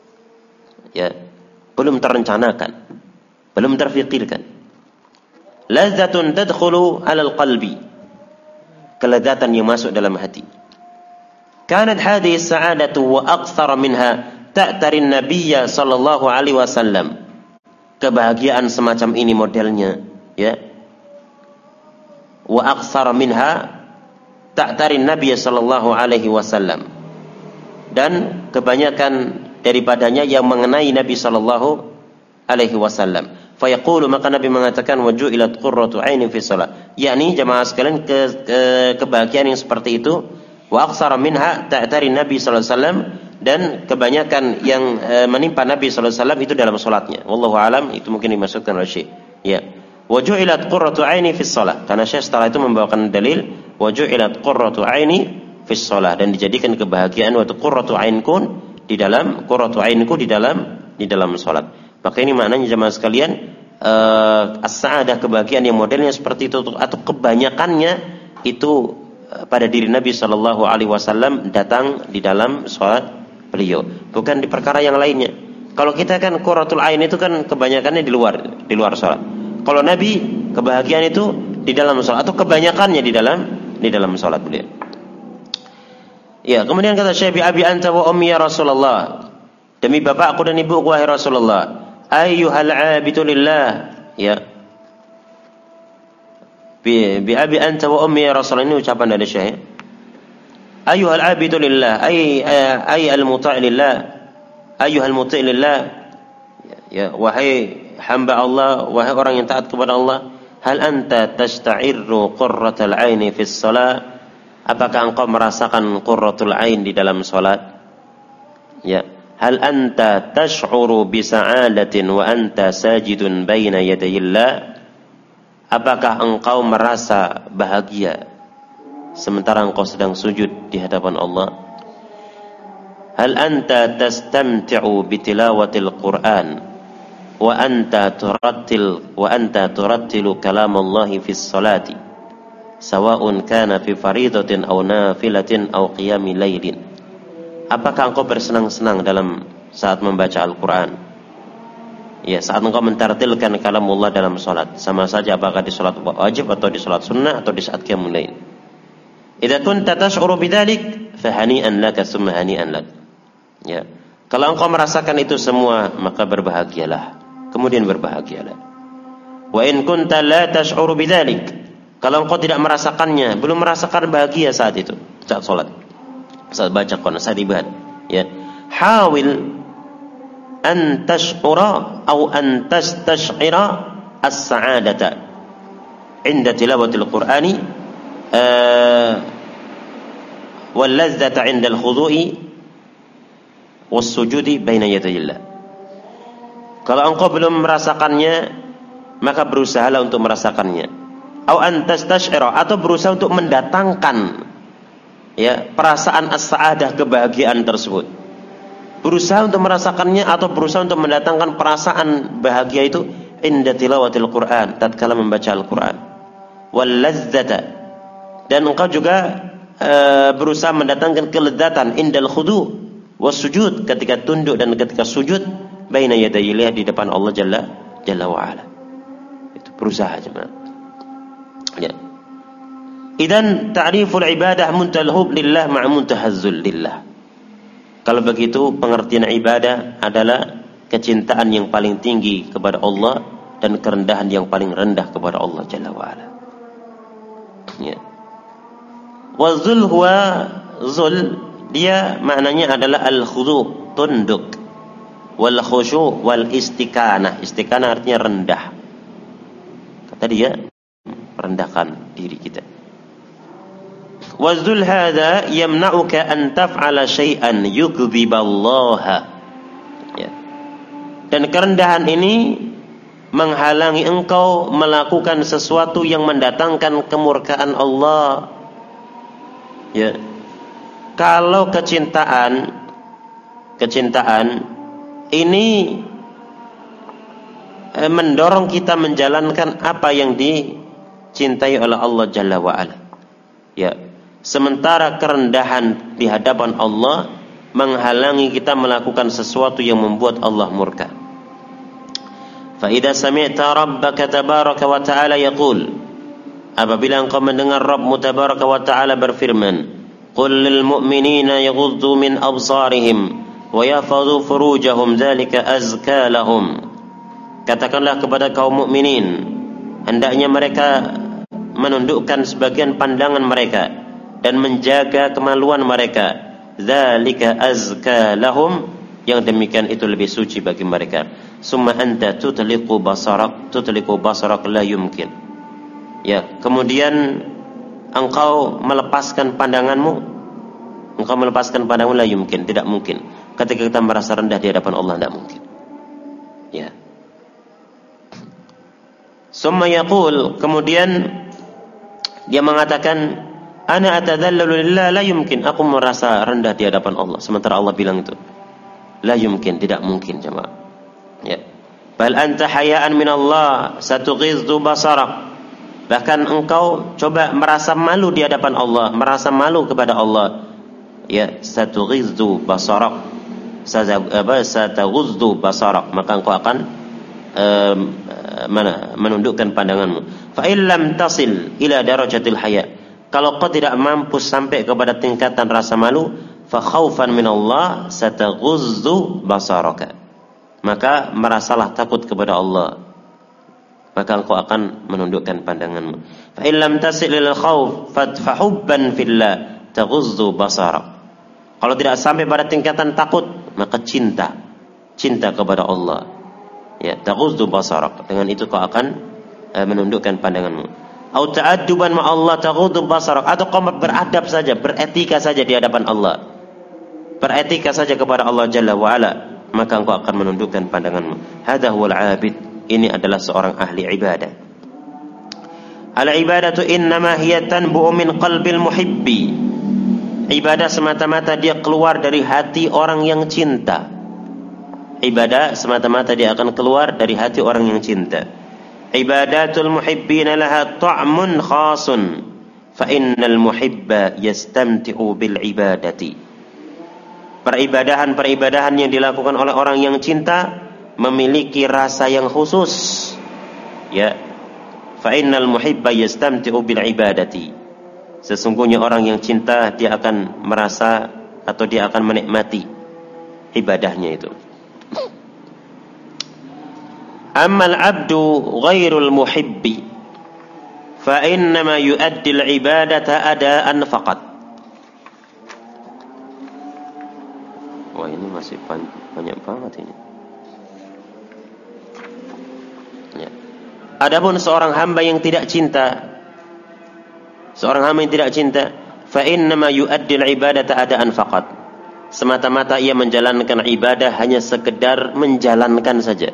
Ya, belum terencanakan, belum terfikirkan. Ladzatun tadkhulu 'alal qalbi, kelezatan yang masuk dalam hati. Kanat hadhihi sa'adatu wa aktsara minha ta'tari an-nabiyya sallallahu alaihi wasallam. Kebahagiaan semacam ini modelnya, ya. Wa aktsara minha ta'tari Nabi sallallahu alaihi wasallam, dan kebanyakan daripadanya yang mengenai Nabi sallallahu alaihi wasallam. Fa yaqulu, maka Nabi mengatakan waju'ilat qurratu 'aini fi shalah, yakni jemaah sekalian ke, ke, kebahagiaan yang seperti itu, wa aktsara minha ta'tari Nabi sallallahu alaihi wasallam, dan kebanyakan yang e, menimpa Nabi sallallahu alaihi wasallam itu dalam salatnya. Wallahu alam, itu mungkin dimaksudkan oleh Syekh. Ya. Waju'ilat qurratu 'aini fi shalah, karena Syekh setelah itu membawakan dalil waju'ilat qurratu 'aini fi shalah, dan dijadikan kebahagiaan waktu qurratu 'ainku di dalam qurratu 'ainku di dalam di dalam salat. Maka ini maknanya jemaah sekalian, uh, as-sa'adah, kebahagiaan yang modelnya seperti itu atau kebanyakannya itu uh, pada diri Nabi sallallahu alaihi wasallam datang di dalam salat beliau, bukan di perkara yang lainnya. Kalau kita kan qurratul 'ain itu kan kebanyakannya di luar di luar salat. Kalau Nabi kebahagiaan itu di dalam salat, atau kebanyakannya di dalam di dalam salat beliau. Ya, kemudian kata Syekh, bi abi anta wa ummi ya Rasulullah, demi bapakku dan ibuku wahai Rasulullah. Ayyuhal 'abidu lillah. Ya. Bi bi abi anta wa ummi ya Rasulullah, ini ucapan dari Syekh. Ayyuhal abidu lillah, ay ay al-muti' lillah, ayyuhal muti' lillah. Ya, wahai hamba Allah, wahai orang yang taat kepada Allah, hal anta tasta'irru qurratal aini fis shalah? Apakah engkau merasakan qurratul ain di dalam salat? Ya, hal anta tash'uru bi sa'adatin wa anta sajidun baina yadayillah? Apakah engkau merasa bahagia sementara engkau sedang sujud di hadapan Allah? Hal anta tastamti'u bi tilawatil Qur'an wa anta turattil wa anta turattilu kalam Allah fi sholati sawa'un kana fi faridatin aw nafilatin aw qiyami lailin? Apakah engkau bersenang-senang dalam saat membaca Al-Qur'an? Ya, saat engkau mentartilkan kalam Allah dalam salat, sama saja apakah di salat wajib atau di salat sunnah atau di saat qiyamul lail. Idza kunta tash'uru bidzalik fa hani'an laka summa hani'an lak. Ya. Kalau engkau merasakan itu semua, maka berbahagialah. Kemudian berbahagialah. Wa in kunta la tash'uru bidzalik, kalau engkau tidak merasakannya, belum merasakan bahagia saat itu, saat salat, saat baca Quran, saat ibadah, ya, hawil an tash'ura aw an tastash'ira as-sa'adata 'inda tilawatil Qur'ani wal ladzata 'inda al-khudu'i was sujudi baina yadayillah. Kalau engkau belum merasakannya, maka berusahalah untuk merasakannya. Aw an tastash'ira, atau berusaha untuk mendatangkan, ya, perasaan as-sa'adah, kebahagiaan tersebut. Berusaha untuk merasakannya atau berusaha untuk mendatangkan perasaan bahagia itu inda tilawatil Qur'an, tatkala membaca Al-Qur'an. Wal ladzata, dan engkau juga e, berusaha mendatangkan kelezatan indal khudu' was sujud, ketika tunduk dan ketika sujud baina yadayillah, di depan Allah Jalla Jalla wa ala. Itu berusaha jemaah. Ya. Idan ta'riful ibadah muntalhub lillah ma'a muntahazzul lillah. Kalau begitu, pengertian ibadah adalah kecintaan yang paling tinggi kepada Allah dan kerendahan yang paling rendah kepada Allah Jalla wa ala. Ya. Wa zul huwa zul, dia maknanya adalah al-khudu', tunduk. Wal khusyu' wal istiqanah. Istiqanah artinya rendah. Kata dia, rendahkan diri kita. Wazul hadza yamna'uka an taf'ala syai'an yughdhiballaha. Ya. Dan kerendahan ini menghalangi engkau melakukan sesuatu yang mendatangkan kemurkaan Allah. Ya. Kalau kecintaan kecintaan ini eh, mendorong kita menjalankan apa yang dicintai oleh Allah Jalla wa ala. Ya. Sementara kerendahan di hadapan Allah menghalangi kita melakukan sesuatu yang membuat Allah murka. Fa idza sami'ta rabbaka tabaraka wa ta'ala yaqul, apabila engkau mendengar Rabbmu tabaraka wa ta'ala berfirman, qul lil mu'minina yaghuddu min absarihim wa yahfazu furujahum dzalika azka lahum. Katakanlah kepada kaum mukminin, hendaknya mereka menundukkan sebagian pandangan mereka dan menjaga kemaluan mereka. Dzalika azka lahum, yang demikian itu lebih suci bagi mereka. Summa anta tutliqu basarak, tutliqu basarak la yumkin. Ya, kemudian engkau melepaskan pandanganmu, engkau melepaskan pandanganmu la yumkin, tidak mungkin. Ketika kita merasa rendah di hadapan Allah, tidak mungkin. Ya. Summa yaqul, kemudian dia mengatakan, ana atadhallalu lillah la yumkin, aku merasa rendah di hadapan Allah, sementara Allah bilang itu la yumkin, tidak mungkin jemaah. Ya. Bal anta hayaan min Allah satughizdu basarak, bahkan engkau coba merasa malu di hadapan Allah, merasa malu kepada Allah. Ya, satughizdu basarak, sataghuzdu basarak, maka engkau akan um, mana menundukkan pandanganmu. Fa illam tasil ila darajatil haya, kalau kau tidak mampu sampai kepada tingkatan rasa malu, fa khaufan min Allah sataghuzdu basaraka, maka merasalah takut kepada Allah, maka engkau akan menundukkan pandanganmu. Fa illam tasil ila al-khauf fa hubban fillah taghuzzu basarak. Kalau tidak sampai pada tingkatan takut, maka cinta. Cinta kepada Allah. Ya, taghuzzu basarak. Dengan itu kau akan uh, menundukkan pandanganmu. Au ta'adduban ma Allah taghuzzu basarak, atau kau beradab saja, beretika saja di hadapan Allah. Beretika saja kepada Allah Jalla wa Ala, maka engkau akan menundukkan pandanganmu. Hadza huwal 'abid. Ini adalah seorang ahli ibadah. Al-ibadatu innama hiya tanbu'u min qalbil muhibbi. Ibadah semata-mata dia keluar dari hati orang yang cinta. Ibadah semata-mata dia akan keluar dari hati orang yang cinta. Ibadatul muhibbina laha ta'mun khasun, fa innal muhibba yastamti'u bil ibadati. Peribadahan-peribadahan yang dilakukan oleh orang yang cinta memiliki rasa yang khusus. Ya. Fa innal muhibba yastamti'u bil ibadati. Sesungguhnya orang yang cinta dia akan merasa atau dia akan menikmati ibadahnya itu. Ammal abdu ghairul muhibbi fa innama yuaddi al ibadata adaan faqat. Wah, ini masih banyak banget ini. Ya. Adapun seorang hamba yang tidak cinta, seorang hamba yang tidak cinta, fa innama yu'addi al-ibadata adaan faqat. Semata-mata ia menjalankan ibadah hanya sekedar menjalankan saja.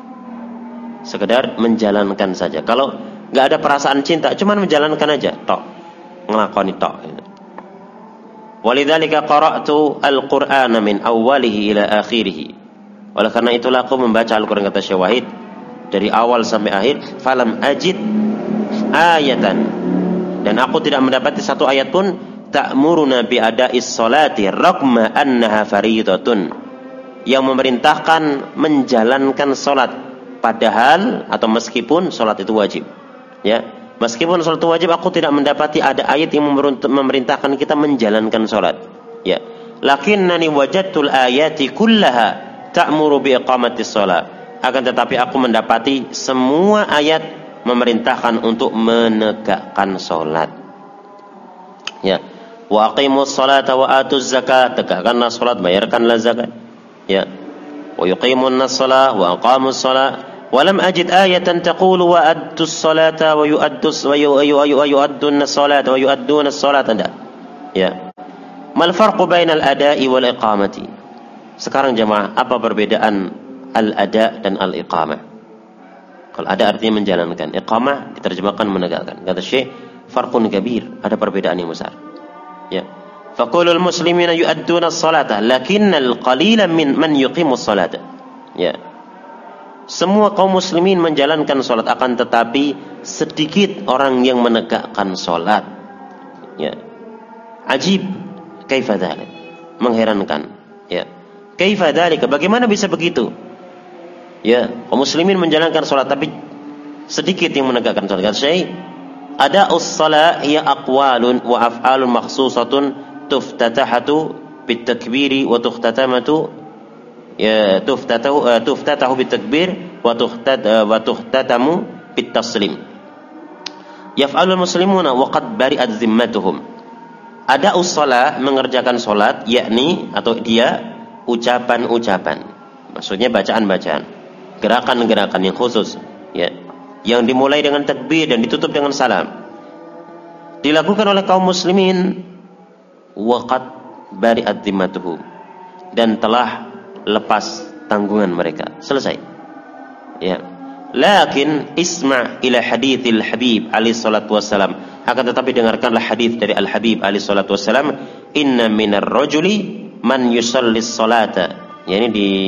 Sekedar menjalankan saja. Kalau enggak ada perasaan cinta, cuma menjalankan aja, tok. Ngelakoni tok gitu. Walidzalika qara'tu al-Qur'ana min awwalihi ila akhirih. Oleh karena itulah aku membaca Al-Qur'an, kata Syekh Wahid, dari awal sampai akhir, falam ajid ayatan, dan aku tidak mendapati satu ayat pun ta'muruna bi ada'is salati raqma annaha fariidatun, yang memerintahkan menjalankan salat padahal atau meskipun salat itu wajib. Ya, meskipun salat itu wajib, aku tidak mendapati ada ayat yang memerintahkan kita menjalankan salat. Ya, lakinnani wajadtul ayati kullaha ta'muru bi iqamatis shalah. Akan tetapi aku mendapati semua ayat memerintahkan untuk menegakkan salat. Ya. Wa aqimus salata wa atuz zakat, tegakkanlah salat, bayarkanlah zakat. Ya. Wa yuqimunnas shalah wa aqamus shalah. Wa lam ajid ayatan taqulu wa addus salata wa yu'addus wa yu'addunnas salata wa yu'addunas salata. Ya. Mal farqu bainal ada'i wal iqamati? Sekarang jemaah, apa perbedaan al-ada dan al-iqamah? Kalau ada artinya menjalankan, iqamah diterjemahkan menegakkan. Kata Syekh, farqun kabir, ada perbedaan yang besar. Ya. Faqulul muslimina yu'adduna as-salata lakinnal qalila min man yuqimus salata. Ya. Semua kaum muslimin menjalankan salat, akan tetapi sedikit orang yang menegakkan salat. Ya. Ajib, kaifa dzalik? Mengherankan. Ya. Kaifa dzalika? Bagaimana bisa begitu? Ya, kaum muslimin menjalankan salat tapi sedikit yang menegakkan salat. Kata Syekh, ada'us shalah hiya aqwalun wa af'alun makhsusatun tuftatahatu bitakbiri wa tukhtatamatu ya tuftatahu uh, tuftatahu bitakbir wa tuhtat uh, wa tuhtatamu bitaslim. Yaf'alul muslimuna wa qad bari'at zimmatuhum. Ada'us shalah, mengerjakan salat, yakni atau dia ucapan-ucapan. Maksudnya bacaan-bacaan. Gerakan-gerakan yang khusus, ya, yang dimulai dengan takbir dan ditutup dengan salam, dilakukan oleh kaum muslimin waqad bari'at zimmatuhum, dan telah lepas tanggungan mereka, selesai. Ya. Lakin isma' ila hadithil Habib alaihi salatu wassalam, akan tetapi dengarkanlah hadis dari Al Habib alaihi salatu wassalam, inna minar rajuli man yusallis salata. Ya, ini di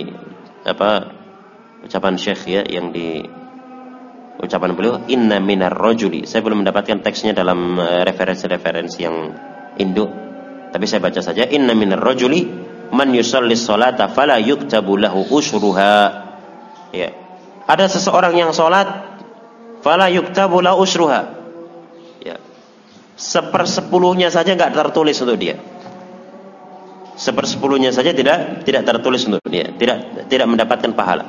apa ucapan Syekh, ya, yang di ucapan beliau, inna minar rajuli. Saya belum mendapatkan teksnya dalam uh, referensi-referensi yang induk, tapi saya baca saja, inna minar rajuli man yusallis salata fala yuktabu lahu usyruha. Ya, ada seseorang yang salat fala yuktabu lahu usyruha. Ya, sepersepuluhnya saja enggak tertulis untuk dia. Sepersepuluhnya saja tidak tidak tertulis untuk dia, tidak tidak mendapatkan pahala.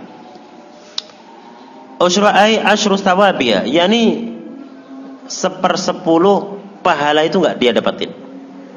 Usyra ay asyru thawabiya, yakni sepersepuluh pahala itu enggak dia dapatin.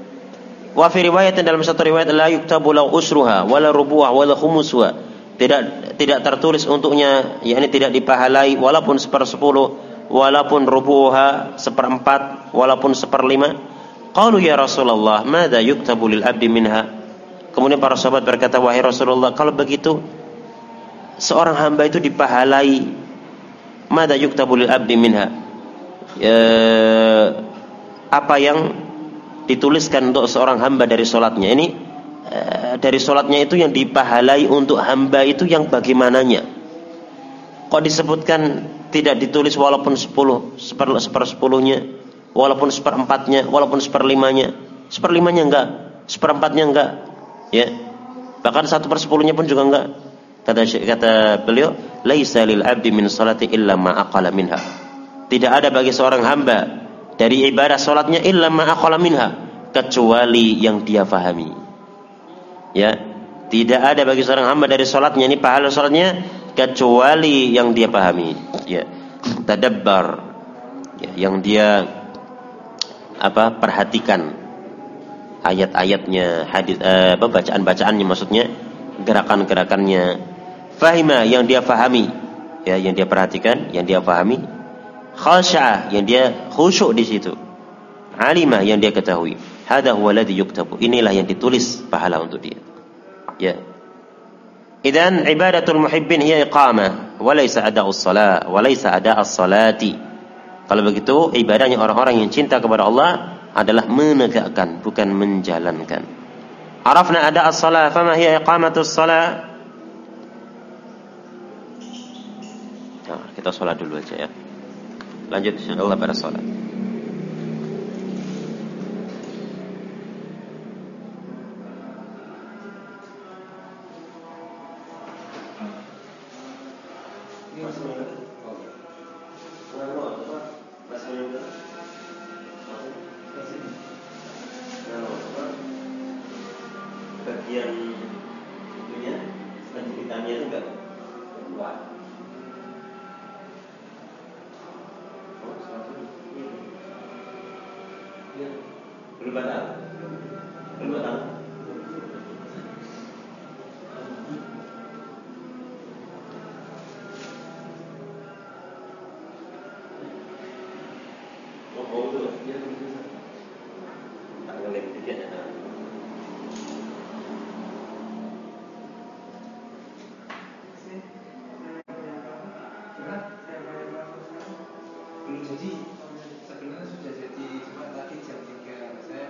Wa fi riwayat, dalam satu riwayat, la yuktabu lahu usruha wala rubu'ah wala khumusuha. Tidak tidak tertulis untuknya, yakni tidak dipahalai walaupun sepersepuluh, walaupun rubu'ha seperempat, walaupun seperlima. Qalu ya Rasulullah, madza yuktabu lil abdi minha? Kemudian para sahabat berkata, wahai Rasulullah, kalau begitu seorang hamba itu dipahalai, madza yuktabu lil abdi minha? E, apa yang dituliskan untuk seorang hamba dari solatnya? Ini e, dari solatnya itu yang dipahalai untuk hamba itu yang bagaimananya? Kok disebutkan tidak ditulis walaupun sepuluh, seper, sepersepuluhnya, walaupun seperempatnya, walaupun seperlimanya? Seperlimanya enggak, seperempatnya enggak, ya. Bahkan satu persepuluhnya pun juga enggak. Kata kata beliau, laisa lil abdi min salati illa ma aqala minha. Tidak ada bagi seorang hamba dari ibadah salatnya illa ma aqala minha, kecuali yang dia fahami. Ya, tidak ada bagi seorang hamba dari salatnya, ini pahala salatnya, kecuali yang dia pahami. Ya, tadabbar, ya, yang dia apa perhatikan ayat-ayatnya, hadis, eh, bacaan-bacaannya, maksudnya gerakan-gerakannya. Fahima, yang dia fahami, ya, yang dia perhatikan, yang dia fahami. Khasya'a, yang dia khusyuk di situ. Alima, yang dia ketahui. Hadza huwa alladhi yuktabu, inilah yang ditulis pahala untuk dia. Ya. Idzan ibadatul muhibbin hiya iqamah wa laysa ada'us shalah wa laysa ada'as salati. Kalau begitu, ibadahnya orang-orang yang cinta kepada Allah adalah menegakkan, bukan menjalankan. Arafna ada'as shalah, fama hiya iqamatus shalah? Nah, kita sholat dulu aja ya. Lanjut insyaallah pada sholat. Bagian itunya, lanjutannya itu enggak kuat. Belum batal? Belum batal? Oh, oh itu ya, tak ngelem dikit ya. Jadi sebenarnya sudah jadi, cuma tadi jam tiga saya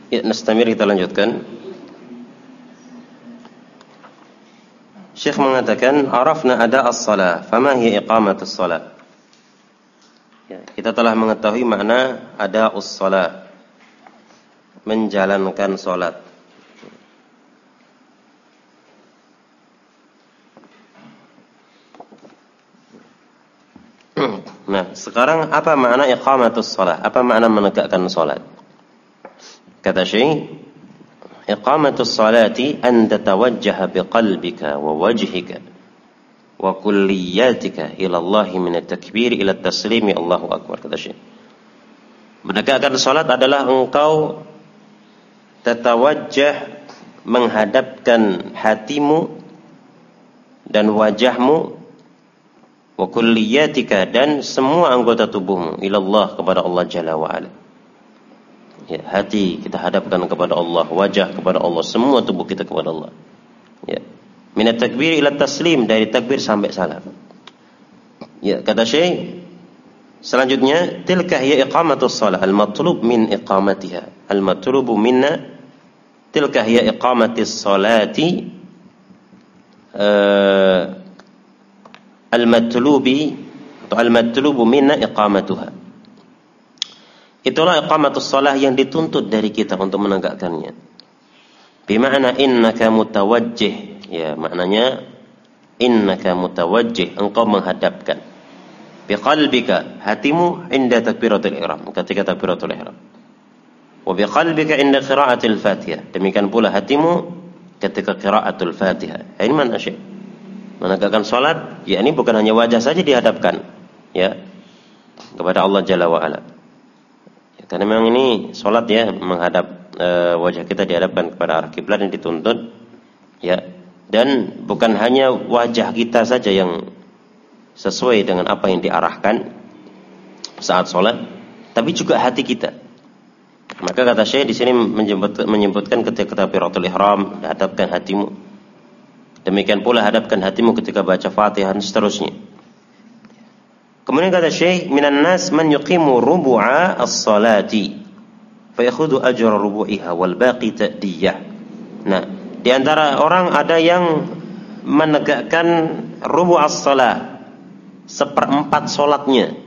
Ya, nastamir, kita lanjutkan. Syekh mengatakan, arafna ada as-salah, fama hiya iqamatus salat. Ya, kita telah mengetahui makna ada as-salah, menjalankan salat. Nah, sekarang apa makna iqamatus salat? Apa makna menegakkan salat? Kata Syekh, iqamatus salati an tatawajjaha biqalbika wa wajhika wa kulliyatika ila Allah min at-takbir ila at-taslim, Allahu akbar. Kata Syekh, menegakkan salat adalah engkau tatawajjah, menghadapkan hatimu dan wajahmu, wa kulliyatika, dan semua anggota tubuhmu, ila Allah, kepada Allah Jalla wa Ala. Ya, hati kita hadapkan kepada Allah, wajah kepada Allah, semua tubuh kita kepada Allah. Ya. Minat takbir ila taslim, dari takbir sampai salam. Ya, kata Syekh selanjutnya, tilka hiya iqamatus shalah al-matlub min iqamatiha. Al-matlubu minna, tilka hiya iqamatis salati uh, al-matlubi atau al-matlubu minna iqamatuha. Itulah iqamatus shalah yang dituntut dari kita untuk menegakkannya. Bima'na innaka mutawajjih. Ya, maknanya innaka mutawajjih, engkau menghadapkan. Biqalbika, hatimu inda takbiratul ihram, ketika takbiratul ihram. Wa biqalbika inda qiraatil Fatihah. Demikian pula hatimu ketika qiraatul Fatihah. Ini mana Syekh? Menegakkan salat, ya ini bukan hanya wajah saja dihadapkan, ya, kepada Allah Jalla wa Ala. Karena memang ini solat, ya, menghadap e, wajah kita dihadapkan kepada arah kiblat yang dituntut, ya, dan bukan hanya wajah kita saja yang sesuai dengan apa yang diarahkan saat solat, tapi juga hati kita. Maka kata Syekh di sini menyebut, menyebutkan ketika takbiratul ihram, hadapkan hatimu. Demikian pula hadapkan hatimu ketika baca Fatihah dan seterusnya. Kemudian kata Syekh, minan nas man yuqimu rubu'a as-salati fa yakhudhu ajra rubu'iha wal baqi ta'diyah. Nah, di antara orang ada yang menegakkan rubu' as-salah, seperempat salatnya.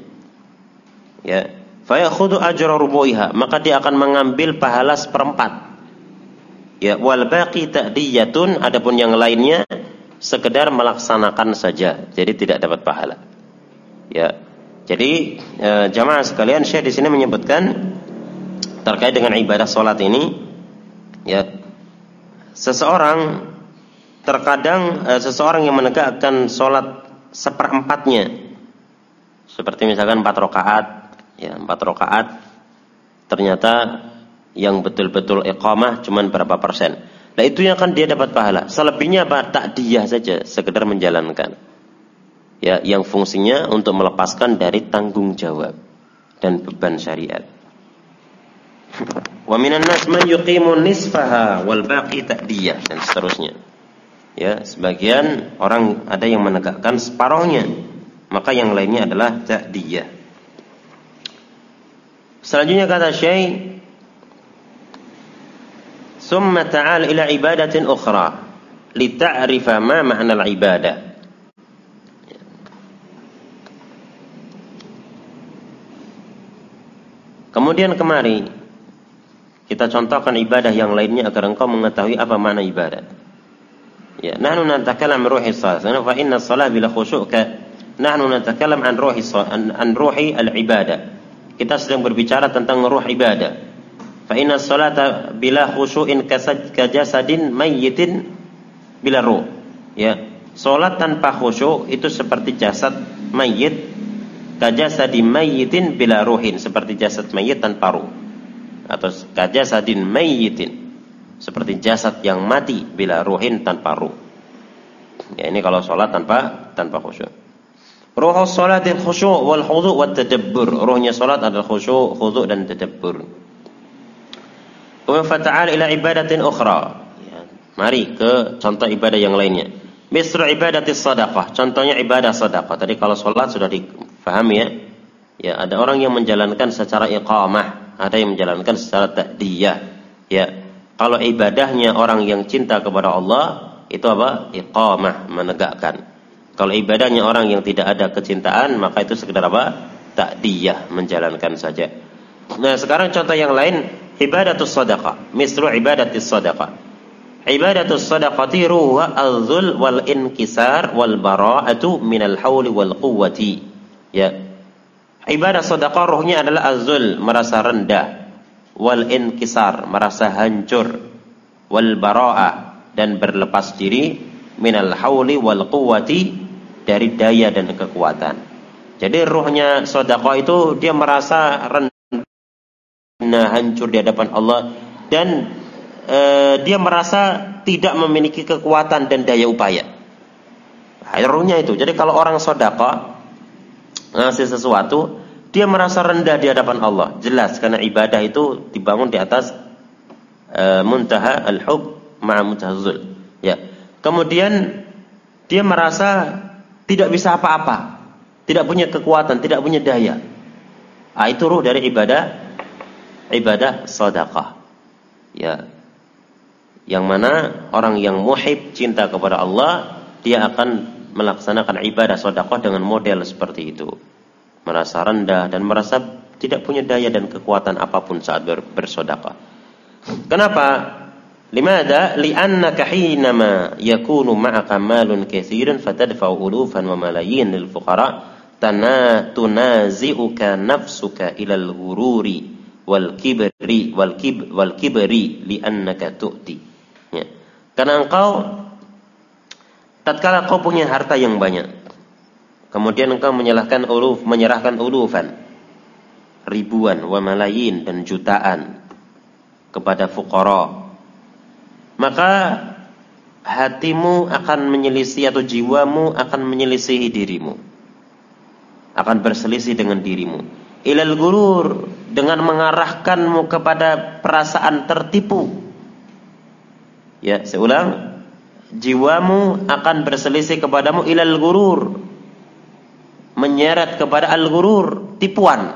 Ya, fa yakhudhu ajra rubu'iha, maka dia akan mengambil pahala seperempat. Ya, wal baqi ta'diyatun, adapun yang lainnya sekedar melaksanakan saja, jadi tidak dapat pahala. Ya, jadi e, jamaah sekalian, Syekh di sini menyebutkan terkait dengan ibadah salat ini, ya, seseorang terkadang e, seseorang yang menegakkan salat seperempatnya, seperti misalkan empat rakaat, ya, empat rakaat, ternyata yang betul-betul iqamah cuman berapa persen. Nah, itu yang akan dia dapat pahala. Selebihnya apa? Takdiyah saja, sekedar menjalankan. Ya, yang fungsinya untuk melepaskan dari tanggung jawab dan beban syariat. Wa minan nas man yuqimu nisfaha wal baqi ta'diyah, dan seterusnya. Ya, sebagian orang ada yang menegakkan separuhnya, maka yang lainnya adalah ta'diyah. Selanjutnya kata Syekh, summa ta'al ila ibadatin ukhra li ta'rifa ma ma'na al-ibadah. Kemudian kemari kita contohkan ibadah yang lainnya agar engkau mengetahui apa makna ibadah. Ya, nahnu natakalam ruhi shalah, fa inna shalah bila khusyu' ka nahnu natakalam an ruhi an, an ruhi al-ibadah. Kita sedang berbicara tentang ruh ibadah. Fa inna shalata bila khusyu'in ka jasadin mayyitin bila ruh. Ya, salat tanpa khusyuk itu seperti jasad mayyit, kajasadin mayyitin bila ruhin, seperti jasad mayyit tanpa ruh, atau kajasadin mayyitin, seperti jasad yang mati, bila ruhin, tanpa ruh. Ya, ini kalau salat tanpa tanpa khusyuk. Ruhus salatil khusyuk wal khudu' wat tadabbur. Ruhnya salat adalah khusyuk, khudu' dan tadabbur. Wa fata'al ila ibadatin ukhra. Ya, mari ke contoh ibadah yang lainnya. Misru ibadatis sadaqah. Contohnya ibadah sedekah. Tadi kalau salat sudah difahami, ya. Ya, ada orang yang menjalankan secara iqamah, ada yang menjalankan secara ta'diyah. Ya, kalau ibadahnya orang yang cinta kepada Allah itu apa? Iqamah, menegakkan. Kalau ibadahnya orang yang tidak ada kecintaan, maka itu sekedar apa? Ta'diyah, menjalankan saja. Nah, sekarang contoh yang lain, ibadatus shadaqah, mislu ibadatis shadaqah. Ibadatus shadaqati ruha al-dhul wal inkisar wal bara'atu minal hauli wal quwwati. Ya. Ibadah sedekah ruhnya adalah azul, merasa rendah, wal inkisar, merasa hancur, wal bara'ah, dan berlepas diri, minal hauli wal quwwati, dari daya dan kekuatan. Jadi ruhnya sedekah itu dia merasa rendah, hancur di hadapan Allah, dan e, dia merasa tidak memiliki kekuatan dan daya upaya. Nah, ruhnya itu. Jadi kalau orang sedekah ngasih sesuatu, dia merasa rendah di hadapan Allah. Jelas, karena ibadah itu dibangun di atas uh, muntaha al-hub ma'a muntahazul. Ya. Kemudian dia merasa tidak bisa apa-apa, tidak punya kekuatan, tidak punya daya. Ah, itu ruh dari ibadah ibadah sedekah. Ya. Yang mana orang yang muhib, cinta kepada Allah, dia akan melaksanakan ibadah sedekah dengan model seperti itu, merasa rendah dan merasa tidak punya daya dan kekuatan apapun saat ber- bersedekah. Kenapa? Limadha? Li'annaka hinama yakunu ma'aka malun katsirun fatadfa'u ulufan wa malayin lil fuqara tana tunazi'uka nafsuka ilal ghururi wal kibri wal kib wal kibri li'annaka tu'ti. Ya. Karena engkau tatkala kau punya harta yang banyak, kemudian engkau menyerahkan uluf, menyerahkan ulufan, ribuan, wa malayin, dan jutaan kepada fuqara, maka hatimu akan menyelisih atau jiwamu akan menyelisihi dirimu, akan berselisih dengan dirimu. Ilal gurur, dengan mengarahkanmu kepada perasaan tertipu. Ya, saya ulang. Jiwamu akan berselisih kepadamu ilal gurur, menyeret kepada al-gurur, tipuan.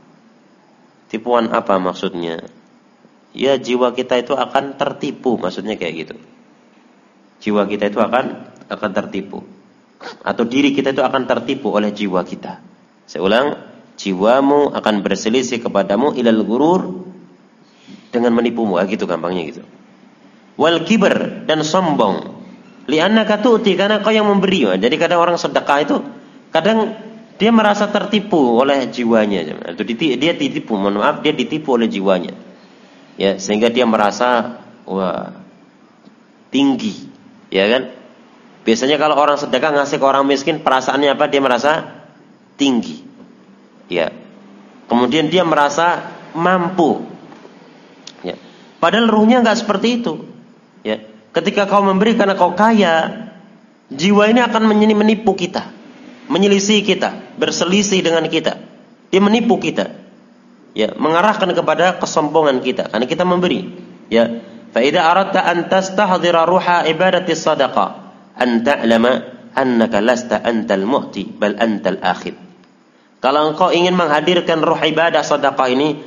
Tipuan apa maksudnya? Ya, jiwa kita itu akan tertipu, maksudnya kayak gitu. Jiwa kita itu akan akan tertipu, atau diri kita itu akan tertipu oleh jiwa kita. Saya ulang, jiwamu akan berselisih kepadamu ilal gurur, dengan menipumu, ah, gitu gampangnya gitu. Wal kibar, dan sombong. Li'annaka tu'ti, karena kau yang memberi. Jadi kadang orang sedekah itu kadang dia merasa tertipu oleh jiwanya. Itu dia ditipu, mohon maaf, dia ditipu oleh jiwanya. Ya, sehingga dia merasa wah tinggi, ya kan? Biasanya kalau orang sedekah ngasih ke orang miskin, perasaannya apa? Dia merasa tinggi. Ya. Kemudian dia merasa mampu. Ya. Padahal ruhnya enggak seperti itu. Ya. Ketika kau memberi karena kau kaya, jiwa ini akan menipu kita, menyelisih kita, berselisih dengan kita. Dia menipu kita, ya, mengarahkan kepada kesombongan kita karena kita memberi. Ya, fa idza aradta an tastahdhira ruha ibadati shadaqah an ta'lama annaka lasta antal mu'ti bal antal akhid. Kalau engkau ingin menghadirkan ruh ibadah sedekah ini,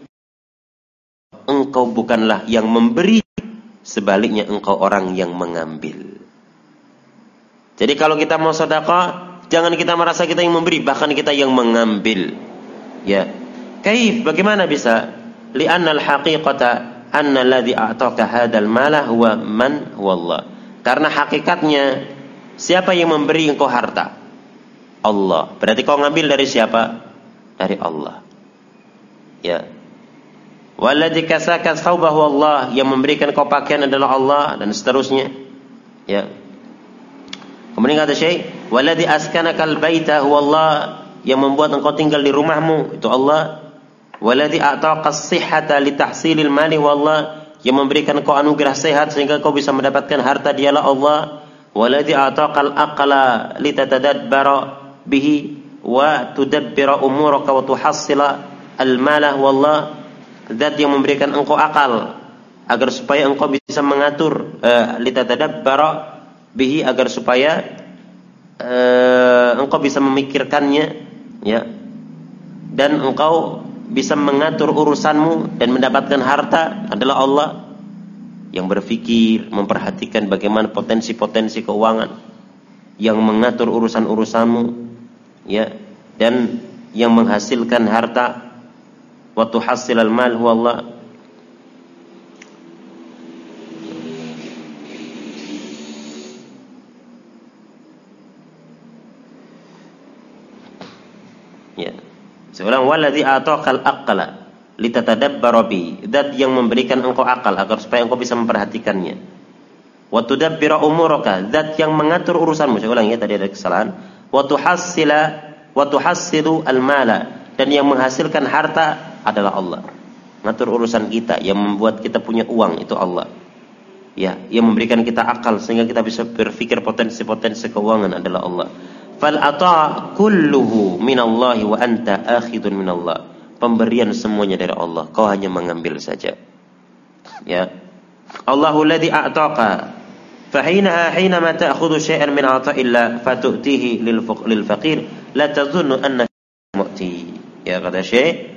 engkau bukanlah yang memberi, sebaliknya engkau orang yang mengambil. Jadi kalau kita mau sedekah, jangan kita merasa kita yang memberi, bahkan kita yang mengambil. Ya. Kaif, bagaimana bisa? Li'anna al-haqiqata anna alladhi a'taka hadzal mala huwa man huwa Allah. Karena hakikatnya siapa yang memberi engkau harta? Allah. Berarti kau ngambil dari siapa? Dari Allah. Ya. Walladzi kasaka thawbahu Allah, yang memberikan kau pakaian adalah Allah, dan seterusnya. Ya. Kemudian kata Syekh, walladzi askanakal baita huwa Allah, yang membuat engkau tinggal di rumahmu itu Allah. Walladzi a'taqas sihhata li tahsilil mali huwa Allah, yang memberikan kau anugerah sehat sehingga kau bisa mendapatkan harta, dialah Allah. Walladzi a'taqal aqla li tatadabbara bihi wa tudabbira umuraka wa tuhassila al mala huwa Allah. Zat yang memberikan engkau akal agar supaya engkau bisa mengatur, uh, litatadabbara bihi, agar supaya uh, engkau bisa memikirkannya, ya, dan engkau bisa mengatur urusanmu dan mendapatkan harta adalah Allah. yang berpikir, memperhatikan bagaimana potensi-potensi keuangan, yang mengatur urusan-urusanmu, ya, dan yang menghasilkan harta. Wa tuhassilal mal huwa Allah. Ya. Seorang waladzi ataqal aqla litatadabbara bi, zat yang memberikan engkau akal agar supaya engkau bisa memperhatikannya. Wa tudabbira umuraka, zat yang mengatur urusanmu. Saya ulang ya, tadi ada kesalahan. Wa tuhassila wa tuhassilu al-mala, dan yang menghasilkan harta adalah Allah. Mengatur urusan kita, yang membuat kita punya uang itu Allah. Ya, yang memberikan kita akal sehingga kita bisa berpikir potensi-potensi keuangan adalah Allah. Fal ata' kulluhu minallahi wa anta akhidun minallah. Pemberian semuanya dari Allah, kau hanya mengambil saja. Ya. Allahu alladhi a'taqa fa hina hina ma ta'khudhu syai'an min 'ata'illah fatu'tihi lil lil faqir la tadhunnu anna mu'ti. Ya, kata Syekh,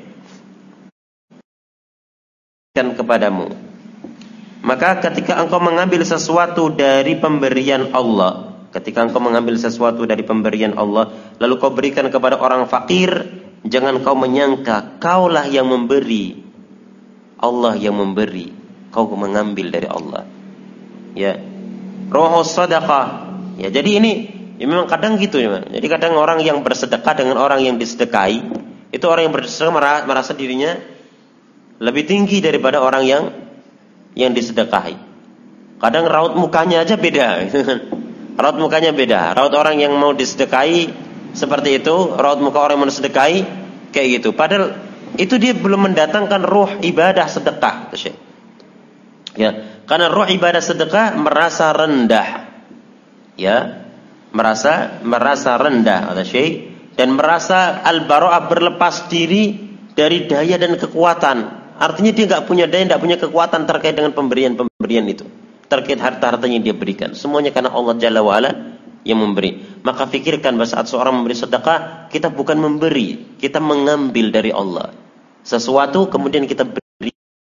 kan kepadamu, maka ketika engkau mengambil sesuatu dari pemberian Allah, ketika engkau mengambil sesuatu dari pemberian Allah lalu kau berikan kepada orang fakir, jangan kau menyangka kaulah yang memberi, Allah yang memberi, kau mengambil dari Allah. Ya, rohus sadaqah. Ya, jadi ini ya memang kadang gitu ya. Jadi kadang orang yang bersedekah dengan orang yang disedekahi, itu orang yang bersedekah merasa dirinya lebih tinggi daripada orang yang yang disedekahi. Kadang raut mukanya aja beda. Raut mukanya beda. Raut orang yang mau disedekahi seperti itu, raut muka orang yang mau disedekahi kayak gitu. Padahal itu dia belum mendatangkan ruh ibadah sedekah. Ya, karena ruh ibadah sedekah merasa rendah. Ya, merasa merasa rendah kata Syekh, dan merasa al-bara'ah, berlepas diri dari daya dan kekuatan. Artinya dia enggak punya daya, enggak punya kekuatan terkait dengan pemberian-pemberian itu. Terkait harta-hartanya yang dia berikan, semuanya karena Allah Jalla wa'ala yang memberi. Maka fikirkan bahwa saat seorang memberi sedekah, kita bukan memberi, kita mengambil dari Allah sesuatu, kemudian kita beri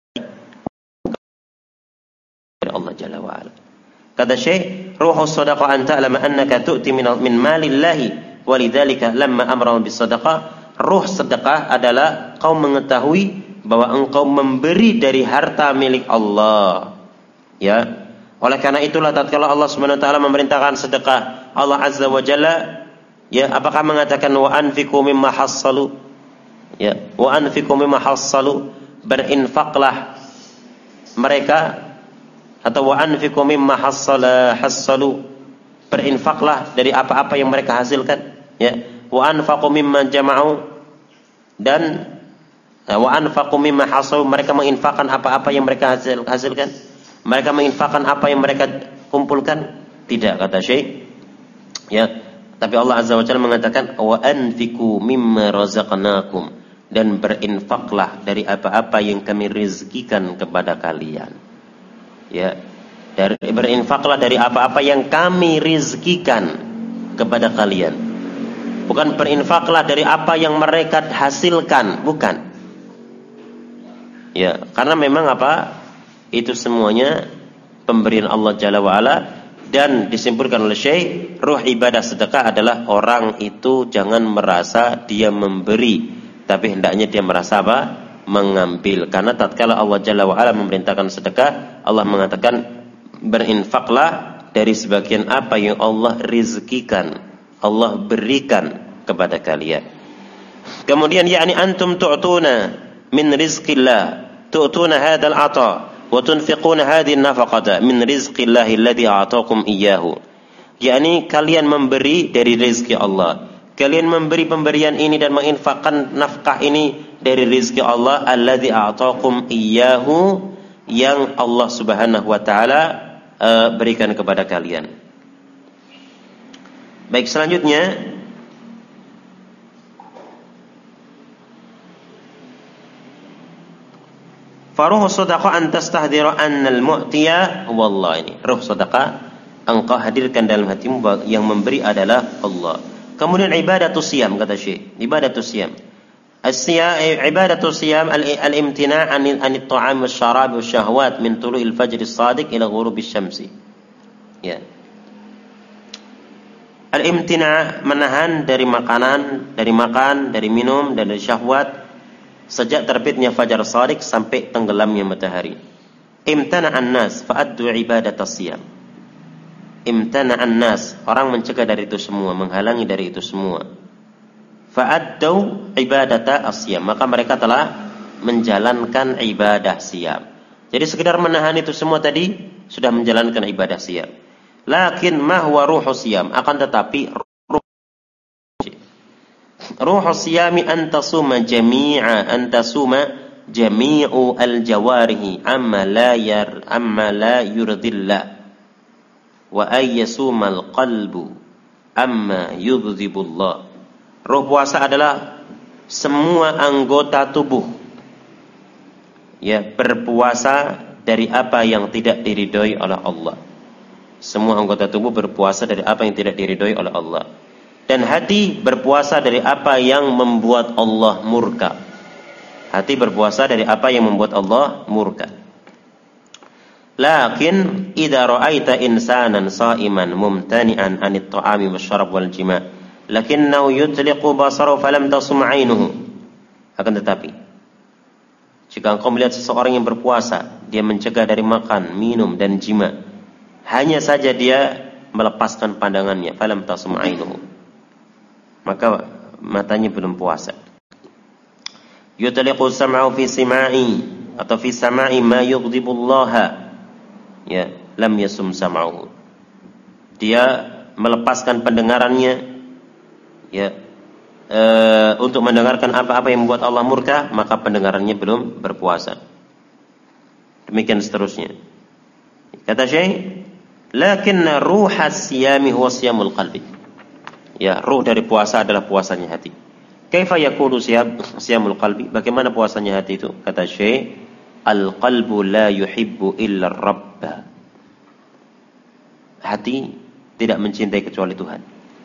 dari Allah Jalla wa'ala. Kata Syekh, ruhus sadaqah an ta'lama annaka tu'ti min min malillahi walidzalika lamma amara bis sadaqah. Ruh sedekah adalah kau mengetahui bahwa engkau memberi dari harta milik Allah. Ya. Oleh karena itulah tatkala Allah Subhanahu wa taala memerintahkan sedekah, Allah Azza wa Jalla, ya, apakah mengatakan wa anfiqu mimma hassalu? Ya, wa anfiqu mimma hassalu, berinfaklah mereka, atau wa anfiqu mimma hassala hassalu, berinfaklah dari apa-apa yang mereka hasilkan. Ya, wa anfaqu mimma jama'u, dan wa anfaqu mimma hasalu, mereka menginfakkan apa-apa yang mereka hasil, hasilkan. Mereka menginfakkan apa yang mereka kumpulkan? Tidak, kata Syekh. Ya, tapi Allah Azza wa Jalla mengatakan wa anfiqu mimma razaqnakum, dan berinfaklah dari apa-apa yang kami rezekikan kepada kalian. Ya, dari berinfaklah dari apa-apa yang kami rezekikan kepada kalian. Bukan berinfaklah dari apa yang mereka hasilkan, bukan. Ya, karena memang apa? Itu semuanya pemberian Allah Jalla wa'ala. Dan disimpulkan oleh Syekh, ruh ibadah sedekah adalah orang itu jangan merasa dia memberi, tapi hendaknya dia merasa apa? Mengambil. Karena tatkala Allah Jalla wa'ala memerintahkan sedekah, Allah mengatakan berinfaklah dari sebagian apa yang Allah rezekikan, Allah berikan kepada kalian. Kemudian yakni antum tu'tuna min rizqillah, tu'tuna hadzal 'ata wa tunfiquna hadhihi an-nafaqata min rizqillahi alladhi a'taakum iyyahu. Yakni kalian memberi dari rezeki Allah. Kalian memberi pemberian ini dan menginfakkan nafkah ini dari rezeki Allah alladzi a'taakum iyyahu, yang Allah Subhanahu wa taala uh, berikan kepada kalian. Baik, selanjutnya faruh sadaqah an tastahdira annal mu'tiya wallah. Ini ruh sedekah, engkau hadirkan dalam hatimu yang memberi adalah Allah. Kemudian ibadatus siyam, kata Syekh, ibadatus siyam As-siyam ibadatu siyam al-imtina' 'an at-ta'am wasyarab wasyahawat min tulu'il fajr as-shadiq ila ghurubish syamsi. Ya. Al-imtina' menahan dari makanan, dari makan, dari minum dan dari syahwat sejak terbitnya fajar shadiq sampai tenggelamnya matahari. Imtana'an nas fa'addu ibadat as-siyam. Imtana'an nas, orang mencegah dari itu semua, menghalangi dari itu semua. Fa'addu ibadata as-siyam, maka mereka telah menjalankan ibadah siyam. Jadi sekedar menahan itu semua tadi sudah menjalankan ibadah siyam. Lakin ma huwa ruhu siyam, akan tetapi ruh ruhu siyami an tasuma jami'a an tasuma jami'u al-jawarihi amma la yar amma la yurdillah wa ay yasuma al-qalbu amma yughdhibullah. Ruh puasa adalah semua anggota tubuh ya berpuasa dari apa yang tidak diridhoi oleh Allah. Semua anggota tubuh berpuasa dari apa yang tidak diridhoi oleh Allah. Dan hati berpuasa dari apa yang membuat Allah murka. Hati berpuasa dari apa yang membuat Allah murka. Lakin idza ra'aita insanan sha'iman mumtani'an 'anit ta'ami wasyarab wal jima', lakinnahu yutliqu basarahu falam tasum 'ainuhu. Akan tetapi jika engkau melihat seseorang yang berpuasa, dia mencegah dari makan, minum dan jima, hanya saja dia melepaskan pandangannya, falam tasum 'ainuhu, maka matanya belum puasa. Yutliqu sam'ahu fi sima'i atau fi sama'i ma yughdibullaha, ya, lam yasum sam'ahu. Dia melepaskan pendengarannya ya e, untuk mendengarkan apa-apa yang membuat Allah murka, maka pendengarannya belum berpuasa. Demikian seterusnya. Kata Syekh, lakinna ruhas siyami huwa siyamul qalbi. Ya, ruh dari puasa adalah puasanya hati. Kaifa yakunu siyam siyamul qalbi? Bagaimana puasanya hati itu? Kata Syekh, al-qalbu la yuhibbu illa ar-rabb. Hati tidak mencintai kecuali Tuhan.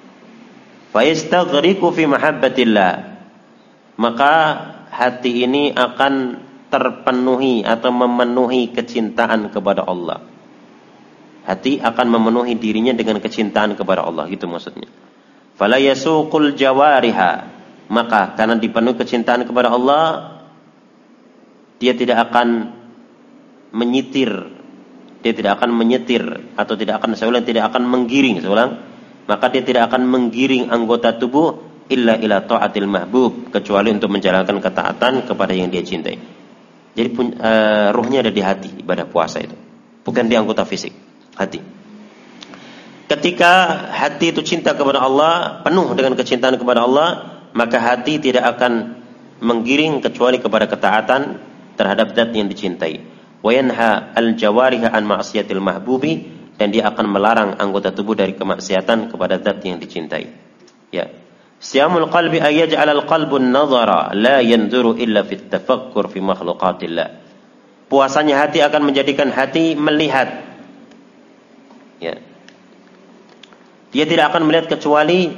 Fa yastaghriqu fi mahabbatillah. Maka hati ini akan terpenuhi atau memenuhi kecintaan kepada Allah. Hati akan memenuhi dirinya dengan kecintaan kepada Allah, gitu maksudnya. Fala yasuqul jawariha, maka karena dipenuhi kecintaan kepada Allah, dia tidak akan menyitir, dia tidak akan menyetir atau tidak akan seulang tidak akan menggiring seulang, maka dia tidak akan menggiring anggota tubuh illa ila ta'atil mahbub, kecuali untuk menjalankan ketaatan kepada yang dia cintai. Jadi uh, ruhnya ada di hati ibadah puasa itu, bukan di anggota fisik, hati. Ketika hati itu cinta kepada Allah, penuh dengan kecintaan kepada Allah, maka hati tidak akan menggiring kecuali kepada ketaatan terhadap zat yang dicintai. Wa yanha al-jawariha an ma'siyatil mahbubi, dan dia akan melarang anggota tubuh dari kemaksiatan kepada zat yang dicintai. Ya. Siyamul qalbi ay yaj'al al-qalbu an-nadhara la yanzuru illa fit tafakkur fi makhluqatillah. Puasanya hati akan menjadikan hati melihat. Ya. Dia tidak akan melihat kecuali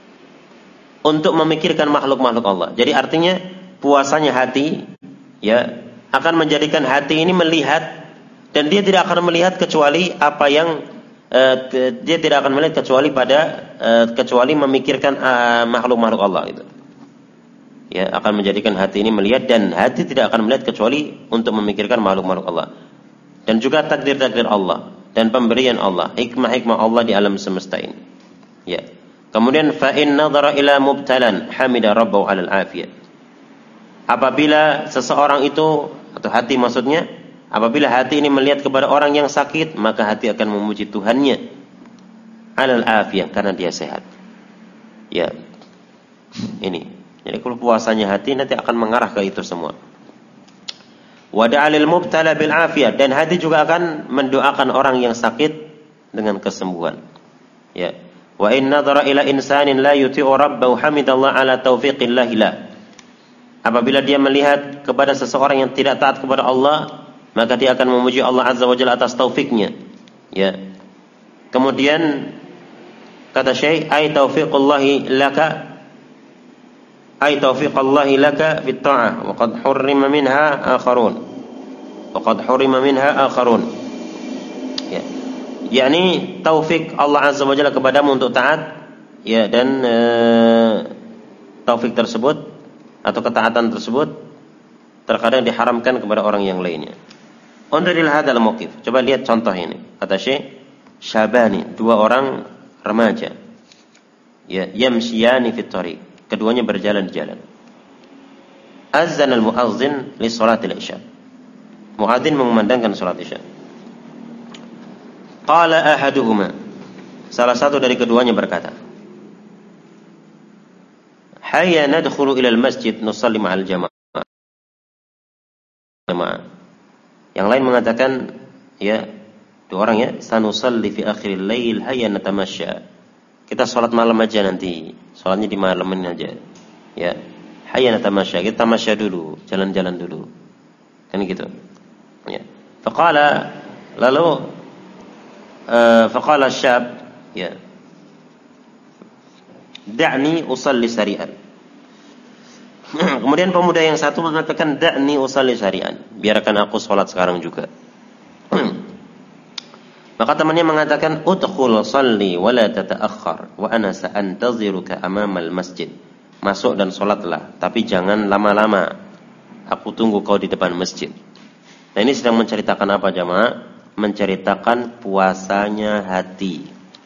untuk memikirkan makhluk-makhluk Allah. Jadi artinya puasanya hati ya akan menjadikan hati ini melihat, dan dia tidak akan melihat kecuali apa yang uh, dia tidak akan melihat kecuali pada uh, kecuali memikirkan uh, makhluk-makhluk Allah itu. Ya, akan menjadikan hati ini melihat, dan hati tidak akan melihat kecuali untuk memikirkan makhluk-makhluk Allah. Dan juga takdir-takdir Allah dan pemberian Allah, hikmah-hikmah Allah di alam semesta ini. Ya. Kemudian fa in nadhara ila mubtalan hamida rabbahu 'alal afiyah. Apabila seseorang itu, atau hati maksudnya, apabila hati ini melihat kepada orang yang sakit, maka hati akan memuji Tuhannya 'alal afiyah, karena dia sehat. Ya. Ini. Jadi kalau puasanya hati nanti akan mengarah ke itu semua. Wa da'alil mubtala bil afiyah, dan hati juga akan mendoakan orang yang sakit dengan kesembuhan. Ya. Wa in nadhara ila insanin la yuti'u rabbahu hamidallah 'ala taufiqillahi la. Apabila dia melihat kepada seseorang yang tidak taat kepada Allah, maka dia akan memuji Allah Azza wa Jalla atas taufiknya. Ya. Kemudian kata Syekh, ay taufiqullahi laka ay taufiqallahi laka fit ta'ah wa qad hurrima minha akharun wa qad hurrima minha akharun. Ya. yakni taufik Allah Azza wa Jalla kepadamu untuk taat, ya, dan e, taufik tersebut atau ketaatan tersebut terkadang diharamkan kepada orang yang lainnya. Unzuril hadzal mauqif. Coba lihat contoh ini. Kata Syekh, syabani, dua orang remaja. Ya, yamshiyani fit thariq. Keduanya berjalan di jalan. Azan al-muazzin li salatil isya. Muadzin mengumandangkan salat isya. Qala ahaduhuma. Salah satu dari keduanya berkata, hayya nadkhulu ila al-masjid nusalli ma'al jamaah. Yang lain mengatakan, ya, dua orang ya, sanusalli fi akhiril lail hayya natamasya. Kita salat malam aja nanti. Salatnya di malam ini aja. Ya. Hayya natamasya. Kita tamasya dulu, jalan-jalan dulu. Kan gitu. Ya. Faqala, lalu uh, faqala syab, ya. Da'ni usalli sari'an. Kemudian pemuda yang satu mengatakan, da'ni usalli sari'an. Biarkan aku salat sekarang juga. Maka temannya mengatakan, udkhul salli wa la tata'akhkhar wa ana sa'antaziruka amamal masjid. Masuk dan salatlah, tapi jangan lama-lama. Aku tunggu kau di depan masjid. Nah, ini sedang menceritakan apa, jamaah? Menceritakan puasanya hati.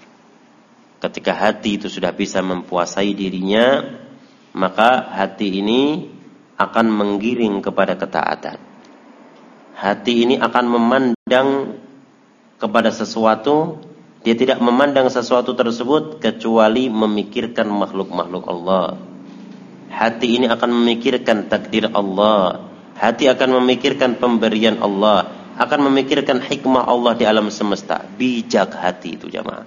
Ketika hati itu sudah bisa mempuasai dirinya, maka hati ini akan menggiring kepada ketaatan. Hati ini akan memandang kepada sesuatu, dia tidak memandang sesuatu tersebut kecuali memikirkan makhluk-makhluk Allah. Hati ini akan memikirkan takdir Allah. Hati akan memikirkan pemberian Allah, akan memikirkan hikmah Allah di alam semesta. Bijak hati itu, jamaah.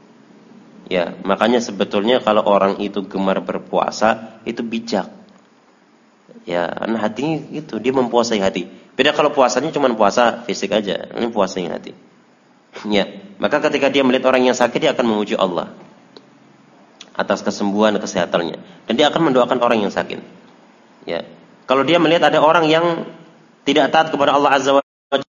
Ya, makanya sebetulnya kalau orang itu gemar berpuasa, itu bijak. Ya, karena hati itu dia mempuasai hati. Beda kalau puasanya cuma puasa fisik aja, ini puasanya hati. Ya, maka ketika dia melihat orang yang sakit, dia akan memuji Allah atas kesembuhan kesehatannya, dan dia akan mendoakan orang yang sakit. Ya, kalau dia melihat ada orang yang tidak taat kepada Allah Azza wa Jalla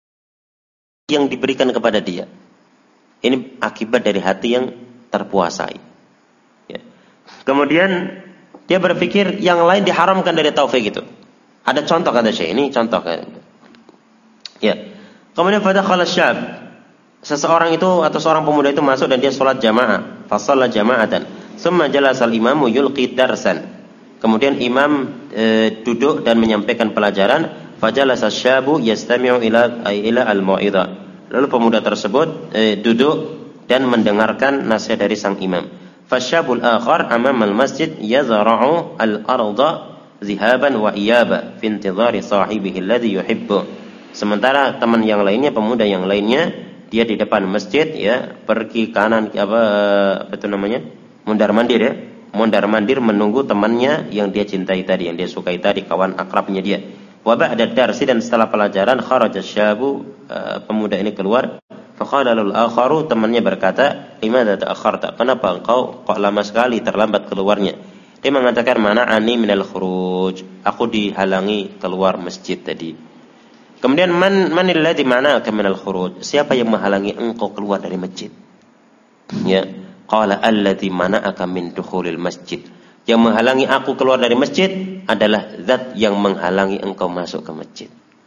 yang diberikan kepada dia, ini akibat dari hati yang terpuasai. Ya. Kemudian dia berpikir yang lain diharamkan dari taufik itu. Ada contoh kata Syekh, ini contoh. Ya. Kemudian fadakhala syab. Seseorang itu atau seorang pemuda itu masuk dan dia salat jamaah. Fa shalla jama'atan. Tsumma jalasa al-imamu yulqi darsan. Kemudian imam e, duduk dan menyampaikan pelajaran. Fajalasa syabu yastami'u ila ila al-mau'idhah. Lalu pemuda tersebut e, duduk dan mendengarkan nasihat dari sang imam. Fasyabul akhar amamal masjid yazra'u al-ardha zihaban wa iyaba fi intidhari sahibihi alladhi yuhibbu. Sementara teman yang lainnya, pemuda yang lainnya, dia di depan masjid, ya, pergi kanan apa apa itu namanya? Mondar-mandir, ya. Mondar-mandir menunggu temannya yang dia cintai tadi, yang dia sukai tadi, kawan akrabnya dia. Wa ba'da darsi, dan setelah pelajaran, kharaja syabu, uh, pemuda ini keluar. Faqala lil akharu, temannya berkata, limadza ta'akharta? Kenapa engkau kok lama sekali terlambat keluarnya? Dia mengatakan, mana'ani minal khuruj. Aku dihalangi keluar masjid tadi. Kemudian man manil ladzi mana'aka minal khuruj? Siapa yang menghalangi engkau keluar dari masjid? Ya, qala alladzi mana'aka min dukhulil masjid. Yang menghalangi aku keluar dari masjid adalah zat yang menghalangi engkau masuk ke masjid.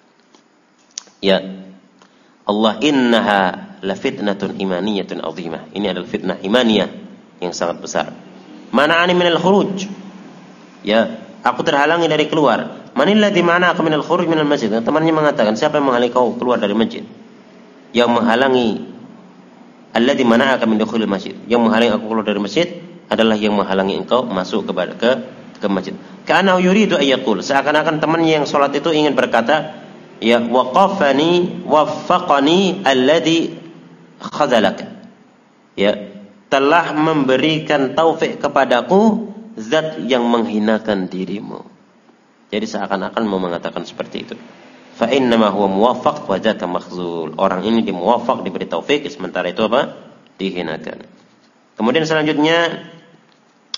Ya. Allah, innaha la fitnatun imaniyatun 'azimah. Ini adalah fitnah imaniyah yang sangat besar. Mana'ani minal khuruj. Ya, aku terhalangi dari keluar. Manil ladzi mana'aka minal khuruj minal masjid? Temannya mengatakan, siapa yang menghalangi kau keluar dari masjid? Yang menghalangi alladzi mana'aka min dukhulil masjid. Yang menghalangi aku keluar dari masjid adalah yang menghalangi engkau masuk kepada ke ke masjid. Ka'annahu yuridu ayyaqul. Seakan-akan temannya yang salat itu ingin berkata, ya, waqafani waffaqani alladzi khadzalaka. Ya, telah memberikan taufik kepadaku zat yang menghinakan dirimu. Jadi seakan-akan mau mengatakan seperti itu. Fa innama huwa muwaffaq wa dzaka makhzul. Orang ini dimuwaffaq, diberi taufik, sementara itu apa? Dihinakan. Kemudian selanjutnya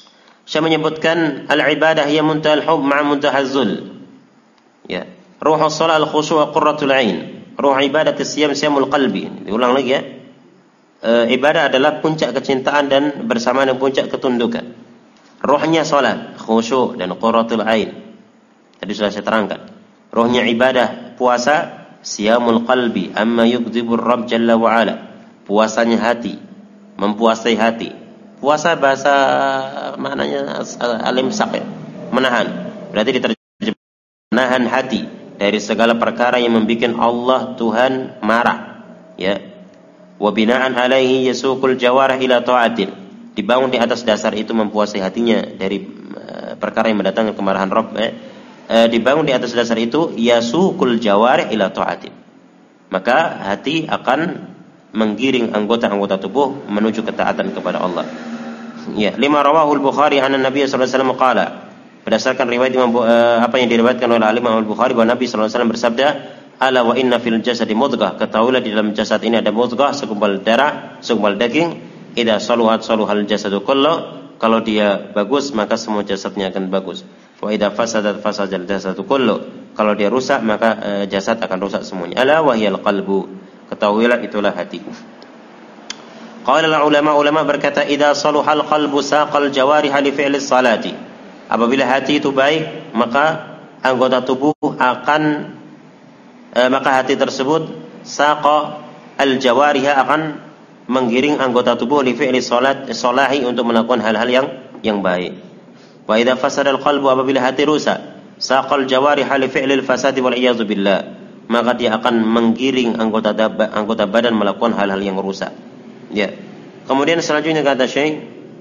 Saya menyebutkan al-ibadah hiya muntahal hub ma'a muntahal zul. Ya, ruhus shalah al-khusyu' wa qurratul 'ain. Ruh ibadah siyam siyamul qalbi. Diulang lagi ya. E, ibadah adalah puncak kecintaan dan bersama dengan puncak ketundukan. Ruhnya salat, khusyuk dan qurratul 'ain. Tadi sudah saya terangkan. Ruhnya ibadah puasa, siyamul qalbi amma yughdibur rabb jalla wa ala. Puasanya hati, mempuasai hati. Puasa bahasa maknanya al-imsak, ya, menahan. Berarti diterjemahkan menahan hati dari segala perkara yang membuat Allah Tuhan marah. Ya. Wa bina'an alaihi yasuqul jawarih ila ta'atin. Dibangun di atas dasar itu mempuasai hatinya dari uh, perkara yang mendatangkan kemarahan Rabb. Eh. Uh, dibangun di atas dasar itu yasuqul jawarih ila ta'atin. Maka hati akan menggiring anggota-anggota tubuh menuju ketaatan kepada Allah. Ya, lima rawahul Bukhari anna Nabi sallallahu alaihi wasallam qala. Berdasarkan riwayat Imam uh, apa yang diriwayatkan oleh Imam Al-Bukhari bahwa Nabi sallallahu alaihi wasallam bersabda, "Ala wa inna fil jasadi mudghah." Ketahuilah di dalam jasad ini ada mudghah, segumpal darah, segumpal daging. Idza saluhat saluhal jasadu kullu. Kalau dia bagus maka semua jasadnya akan bagus. Wa idza fasadat fasadal jasadu kullu. Kalau dia rusak maka uh, jasad akan rusak semuanya. Ala wa hiyal qalbu. Ketahuilah itulah hati. Qala ulama ulama berkata idza saluhal qalbu saqal jawarih li fi'li salati. Apabila hati itu baik maka anggota tubuh akan eh, maka hati tersebut saqa al jawarih akan menggiring anggota tubuh li fi'li salat salahi untuk melakukan hal-hal yang yang baik. Wa idza fasada al qalbu apabila hati rusak saqal jawarih li fi'li al fasadi wal iyad billah. Maka dia akan menggiring anggota daba, anggota badan melakukan hal-hal yang rusak. Ya. Kemudian selanjutnya kata Syekh,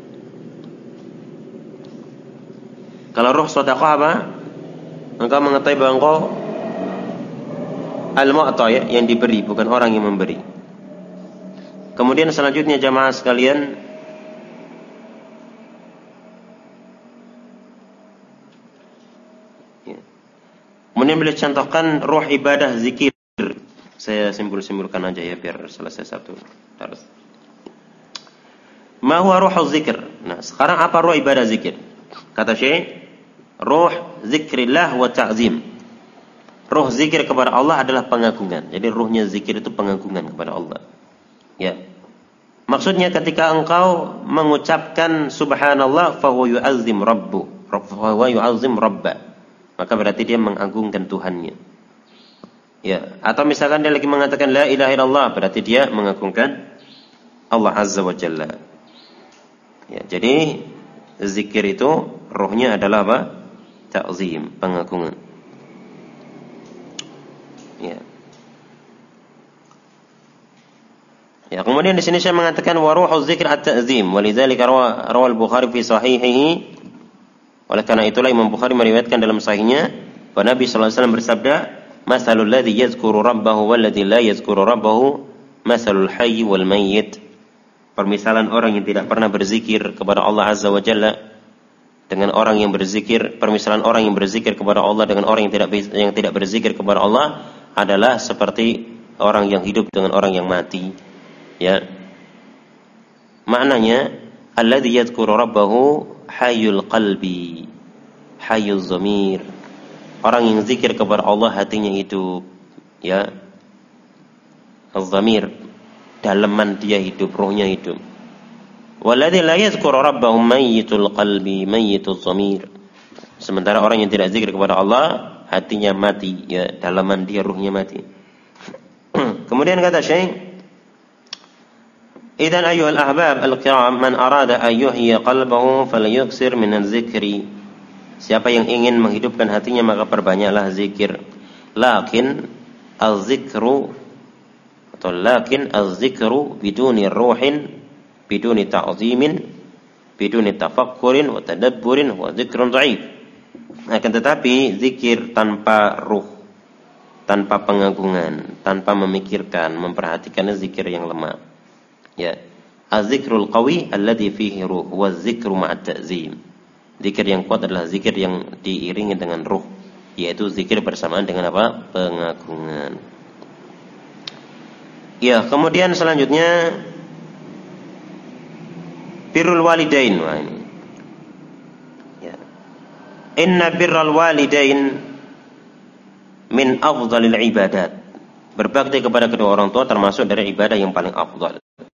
kalau ruh sedekah apa? Engkau mengetahui bahwa engkau al-mu'ta, ya, yang diberi, bukan orang yang memberi. Kemudian selanjutnya jamaah sekalian, kemudian boleh contohkan ruh ibadah zikir. Saya simpul-simpulkan aja ya biar selesai satu harus. Ma huwa ruhul zikr? Nah, sekarang apa ruh ibadah zikir? Kata Syekh, ruh zikrillah wa ta'zim. Ruh zikir kepada Allah adalah pengagungan. Jadi ruhnya zikir itu pengagungan kepada Allah. Ya. Maksudnya ketika engkau mengucapkan subhanallah fa huwa yu'azzim rabbu, fa huwa yu'azzim rabba. Maka berarti dia mengagungkan Tuhannya. Ya, atau misalkan dia lagi mengatakan la ilaha illallah, berarti dia mengagungkan Allah Azza wa Jalla. Ya, jadi zikir itu rohnya adalah apa? Ta'zim, pengagungan. Ya. Ya, kemudian di sini saya mengatakan wa ruhuz zikr at-ta'zim, walidzalika rawa al-Bukhari fi sahihihi. Oleh karena itulah Imam Bukhari meriwayatkan dalam sahihnya bahwa Nabi sallallahu alaihi wasallam bersabda, "Matsalul ladzi yadhkuru rabbahu wal ladzi la yadhkuru rabbahu, matsalul hayy wal mayyit." Permisalan orang yang tidak pernah berzikir kepada Allah Azza wa Jalla dengan orang yang berzikir, permisalan orang yang berzikir kepada Allah dengan orang yang tidak yang tidak berzikir kepada Allah adalah seperti orang yang hidup dengan orang yang mati. Ya. Maknanya alladzi yadhkuru rabbahu hayyul qalbi, hayyul dhamir. Orang yang zikir kepada Allah hatinya hidup, ya. Az-dhamir, dalaman dia hidup, rohnya hidup. Walladzi la yadhkuru rabbahu mayyitul qalbi, mayyitul dhamir. Sementara orang yang tidak zikir kepada Allah hatinya mati, ya, dalaman dia, ruhnya mati. Kemudian kata Syekh, idzan ayyuhal ahbab al-kiram man arada an yuhyi qalbahu falyuksir min az-zikri. Siapa yang ingin menghidupkan hatinya maka perbanyaklah zikir. Lakin az-zikru atau lakin az-zikru biduni ruhin, biduni ta'zimin, biduni tafakkurin wa tadabburin wa zikrun dhaif. Akan tetapi zikir tanpa ruh, tanpa pengagungan, tanpa memikirkan, memperhatikan, zikir yang lemah. Ya, az-zikrul qawi alladhi fihi ruh wa az-zikru ma'at ta'zim. Zikir yang kuat adalah zikir yang diiringi dengan ruh, yaitu zikir bersamaan dengan apa? Pengagungan. Ya, kemudian selanjutnya birrul walidain. Wah, ini inna birral walidain min afdhalil ibadat. Berbakti kepada kedua orang tua termasuk dari ibadah yang paling afdal.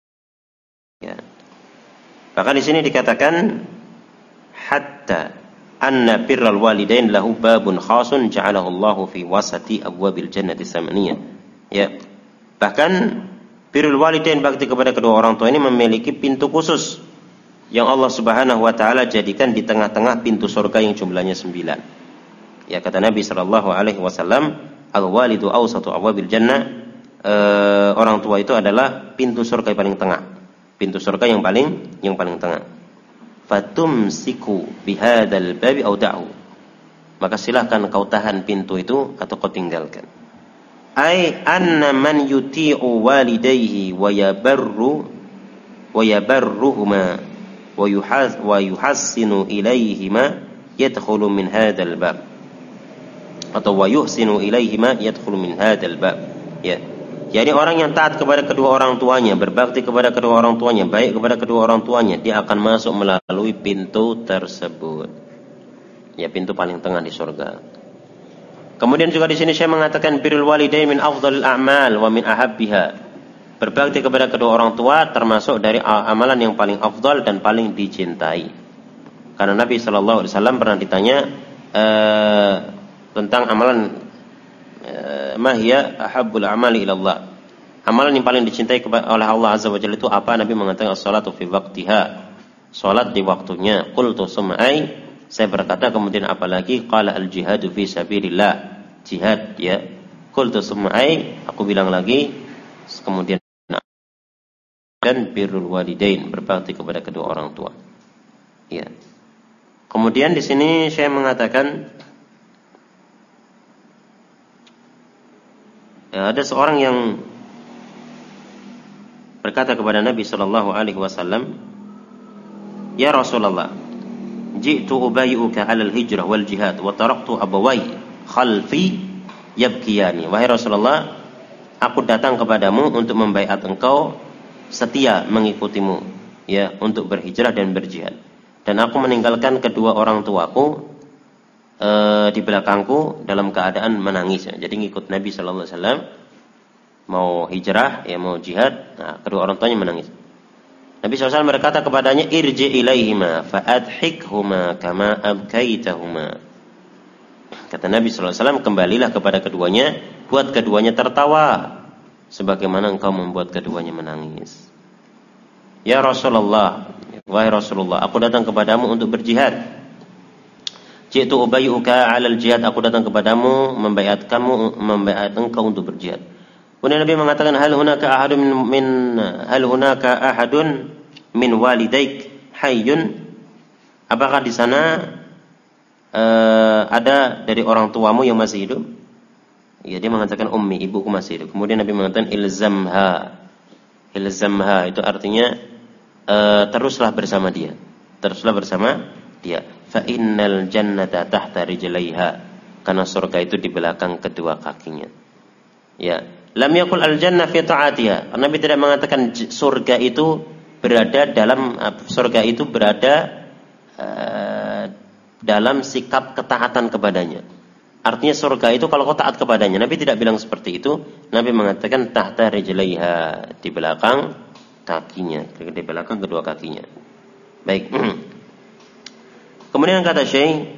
Ya. Bahkan di sini dikatakan hatta anna birral walidain lahu babun khasun ja'alahu Allahu fi wasati abwabil jannati samaniyah. Ya. Bahkan birrul walidain, bakti kepada kedua orang tua ini memiliki pintu khusus yang Allah Subhanahu wa taala jadikan di tengah-tengah pintu surga yang jumlahnya sembilan. Ya, kata Nabi sallallahu alaihi wasallam, al-walidu awsatu abwabil jannah, e, orang tua itu adalah pintu surga yang paling tengah. Pintu surga yang paling yang paling tengah. Fatumsiku bihadzal babi aw da'u. Maka silahkan kau tahan pintu itu atau kau tinggalkan. Ai anna man yuti'u walidayhi wa yabarru wa yabarruhuma wa yuhas wa yuhassinu ilaihima yadkhulu min hadzal bab, atau wa yuhsinu ilaihima yadkhulu min hadzal bab. Ya. Jadi orang yang taat kepada kedua orang tuanya, berbakti kepada kedua orang tuanya, baik kepada kedua orang tuanya, dia akan masuk melalui pintu tersebut. Ya, pintu paling tengah di surga. Kemudian juga di sini saya mengatakan birrul walidain min afdhalil a'mal wa min ahabbiha. Berbakti kepada kedua orang tua termasuk dari amalan yang paling afdal dan paling dicintai. Karena Nabi sallallahu alaihi wasallam pernah ditanya uh, tentang amalan uh, ma hiya ahabbul a'mali ila Allah. Amalan yang paling dicintai oleh Allah Azza wa Jalla itu apa? Nabi mengatakan as-salatu fi waqtiha. Salat di waktunya. Qultu summa ai, saya berkata kemudian apalagi? Qala al-jihadu fi sabilillah. Jihad, ya. Qultu summa ai, aku bilang lagi, kemudian dan birrul walidain, berbakti kepada kedua orang tua. Ya. Kemudian di sini saya mengatakan ya, ada seorang yang berkata kepada Nabi sallallahu alaihi wasallam, "Ya Rasulullah, ji'tu ubayyuka 'alal hijrah wal jihad wa taraktu abawai khalfi yabkiyani." Wahai Rasulullah, aku datang kepadamu untuk membaiat engkau setia mengikutimu, ya, untuk berhijrah dan berjihad. Dan aku meninggalkan kedua orang tuaku e, di belakangku dalam keadaan menangis. Jadi ngikut Nabi sallallahu alaihi wasallam mau hijrah, ya, mau jihad, nah, kedua orang tuanya menangis. Nabi sallallahu alaihi wasallam berkata kepadanya, irji ilaihima fa'adhikhuma kama abkaitahuma. Kata Nabi sallallahu alaihi wasallam, kembalilah kepada keduanya, buat keduanya tertawa sebagaimana engkau membuat keduanya menangis. Ya Rasulullah, wahai Rasulullah, aku datang kepadamu untuk berjihad. Ji'tu ubayyuka 'alal jihad, aku datang kepadamu membaiat kamu, membaiat engkau untuk berjihad. Kemudian Nabi mengatakan, hal hunaka ahadun min, min hal hunaka ahadun min walidaik hayyun? Apakah di sana uh, ada dari orang tuamu yang masih hidup? Ya, dia mengatakan ummi, ibuku masih hidup. Kemudian Nabi mengatakan ilzamha. Ilzamha itu artinya uh, teruslah bersama dia. Teruslah bersama dia. Fa innal jannata tahta rijlaiha. Karena surga itu di belakang kedua kakinya. Ya. Lam yakul al-jannah fi ta'atiha. Nabi tidak mengatakan surga itu berada dalam surga itu berada uh, dalam sikap ketaatan kepadanya. Artinya surga itu kalau kau taat kepadanya. Nabi tidak bilang seperti itu. Nabi mengatakan tahta rijlaiha, di belakang kakinya, di belakang kedua kakinya. Baik. Kemudian kata Syekh,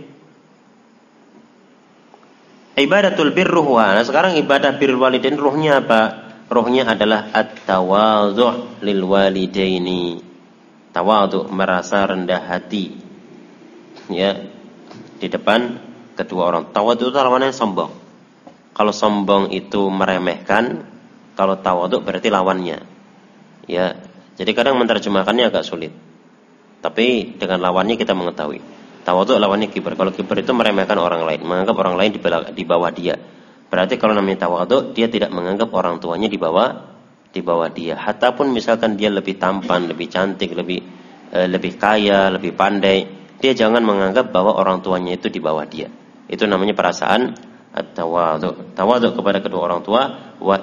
ibadatul birru huwa. Nah, sekarang ibadah birrul walidain ruhnya apa? Ruhnya adalah at-tawadhu' lil walidaini. Tawadhu', merasa rendah hati, ya, di depan kedua orang. Tawadhu' itu lawannya sombong. Kalau sombong itu meremehkan, kalau tawadhu' berarti lawannya. Ya, jadi kadang menerjemahkannya agak sulit. Tapi dengan lawannya kita mengetahui. Tawadhu' lawannya kibar. Kalau kibar itu meremehkan orang lain, menganggap orang lain di bawah dia. Berarti kalau namanya tawadhu', dia tidak menganggap orang tuanya di bawah di bawah dia. Hatta pun misalkan dia lebih tampan, lebih cantik, lebih eh, lebih kaya, lebih pandai, dia jangan menganggap bahwa orang tuanya itu di bawah dia. Itu namanya perasaan at-tawadhu'. Tawadhu' kepada kedua orang tua, wa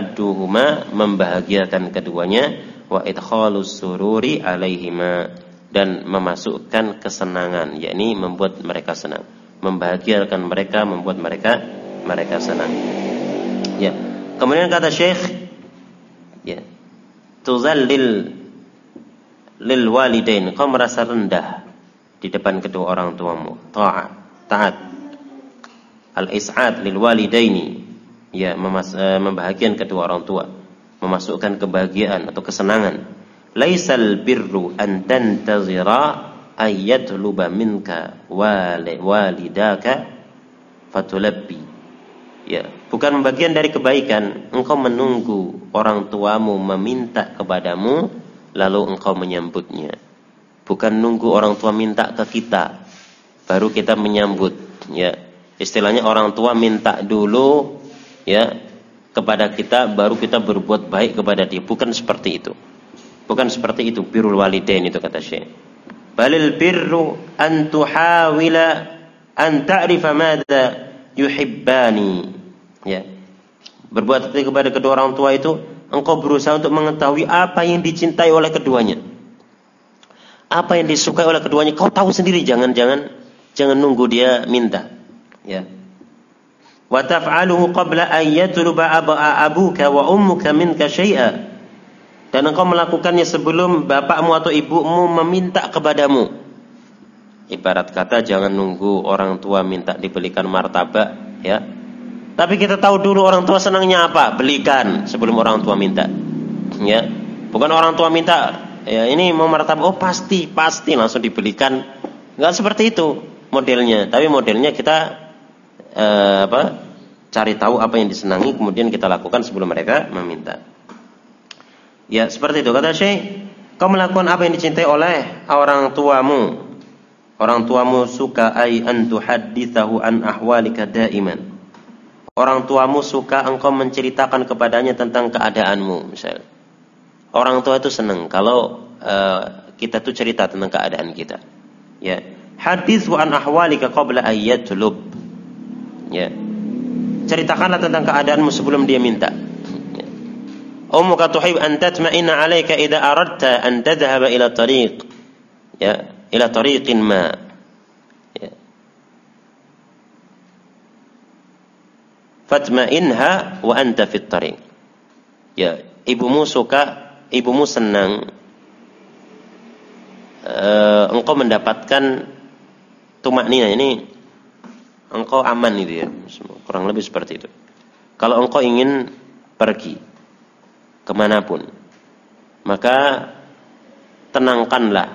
is'aduhuma, membahagiakan keduanya, wa idkhalus sururi alaihima, dan memasukkan kesenangan, yakni membuat mereka senang, membahagiakan mereka, membuat mereka mereka senang. Ya. Kemudian kata Syekh, ya, tuzallil lil walidain, kau merasa rendah di depan kedua orang tuamu, taat, taat. Al-is'ad lil walidaini, ya, memas- membahagiakan kedua orang tua, memasukkan kebahagiaan atau kesenangan. Laisal birru an tantazira ayyatluba minka walidaka fatulabbi. Ya, bukan bagian dari kebaikan engkau menunggu orang tuamu meminta kepadamu lalu engkau menyambutnya. Bukan nunggu orang tua minta ke kita baru kita menyambut, ya. Istilahnya orang tua minta dulu, ya, kepada kita baru kita berbuat baik kepada dia. Bukan seperti itu. Bukan seperti itu birrul walidain itu kata Syekh. Balil birru an tuhawila an ta'rifa madza yuhibbani. Ya. Berbuat baik kepada kedua orang tua itu engkau berusaha untuk mengetahui apa yang dicintai oleh keduanya. Apa yang disukai oleh keduanya kau tahu sendiri, jangan-jangan jangan nunggu dia minta. Ya. Wa taf'aluhu qabla an yatluba abuka wa ummuka minka syai'a. Dan engkau melakukannya sebelum bapakmu atau ibumu meminta kepadamu. Ibarat kata jangan nunggu orang tua minta dibelikan martabak, ya. Tapi kita tahu dulu orang tua senangnya apa, belikan sebelum orang tua minta. Ya. Bukan orang tua minta, ya ini mau martabak, oh pasti, pasti langsung dibelikan. Enggak seperti itu modelnya, tapi modelnya kita eh, apa? Cari tahu apa yang disenangi kemudian kita lakukan sebelum mereka meminta. Ya, seperti itu kata Syekh, kau melakukan apa yang dicintai oleh orang tuamu. Orang tuamu suka ay an tuhadditsahu an ahwalika daiman. Orang tuamu suka engkau menceritakan kepadanya tentang keadaanmu, misalnya. Orang tua itu senang kalau uh, kita tuh cerita tentang keadaan kita. Ya. Hadithu an ahwalika qabla ayyatlub. Ya. Ceritakanlah tentang keadaanmu sebelum dia minta. Ummuka tuhib an tatma'inna 'alaika idza aradta an tadhhaba ila tariq, ya, ila tariqin ma, ya. Fatma'inha wa anta fit tariq. Ya, ibumu suka, ibumu senang uh, engkau mendapatkan tumaknina, ini engkau aman itu, ya. Kurang lebih seperti itu. Kalau engkau ingin pergi kemanapun, maka tenangkanlah.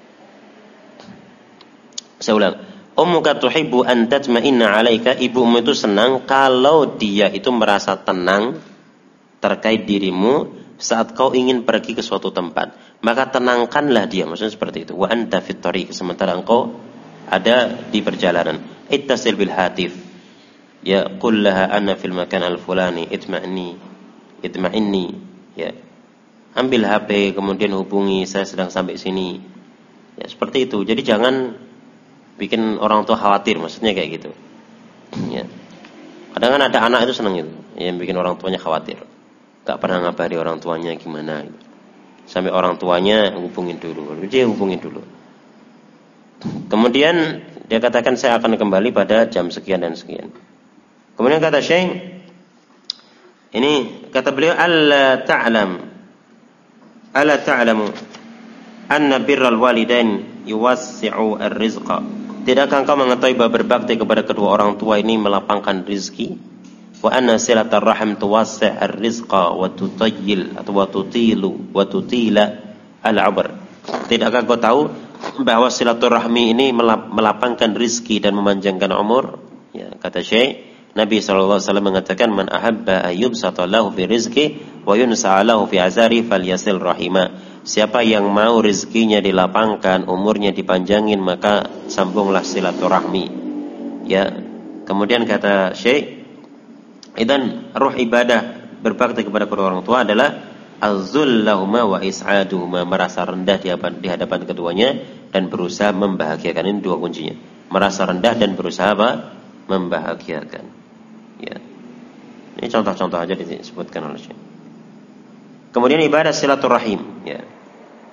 Saya ulang. Ummuka tuhibbu an tatma'inna 'alaika, ibumu itu senang kalau dia itu merasa tenang terkait dirimu saat kau ingin pergi ke suatu tempat, maka tenangkanlah dia, maksudnya seperti itu. Wa anta fit tariq, sementara engkau ada di perjalanan. Ittasil bil hatif, ya, qul laha ana fil makan al fulani itma'ni itma'inni. Ya, ambil H P kemudian hubungi, saya sedang sampai sini. Ya, seperti itu. Jadi jangan bikin orang tua khawatir, maksudnya kayak gitu. Ya. Kadang kan ada anak itu senang itu, yang bikin orang tuanya khawatir. Gak pernah ngabari orang tuanya gimana gitu. Sampai orang tuanya hubungin dulu. Dia hubungin dulu. Kemudian dia katakan saya akan kembali pada jam sekian dan sekian. Kemudian kata Syekh, ini kata beliau, alla ta'lam alla ta'lamu anna birral walidain yuwassi'u ar-rizqa. Tidakkah engkau mengetahui bahwa berbakti kepada kedua orang tua ini melapangkan rezeki? Wa anna silatar rahim tuwassi' ar-rizqa wa tutayyil atau wa tutilu wa tutila al-'abr. Tidakkah engkau tahu bahwa silaturahmi ini melapangkan rezeki dan memanjangkan umur? Ya, kata Syekh, Nabi sallallahu alaihi wasallam mengatakan, man ahabba ayyubsata lahu fi rizqi wa yunsa'a lahu fi azari falyasil rahima. Siapa yang mau rezekinya dilapangkan, umurnya dipanjangin, maka sambunglah silaturahmi. Ya. Kemudian kata Syekh, idan ruh ibadah berbakti kepada kedua orang tua adalah az-zullahuma wa is'aduhuma, merasa rendah di hadapan, di hadapan keduanya dan berusaha membahagiakan. Ini dua kuncinya. Merasa rendah dan berusaha apa? Membahagiakan. Ya. Ini contoh-contoh aja disebutkan oleh Syekh. Kemudian ibadah silaturahim, ya.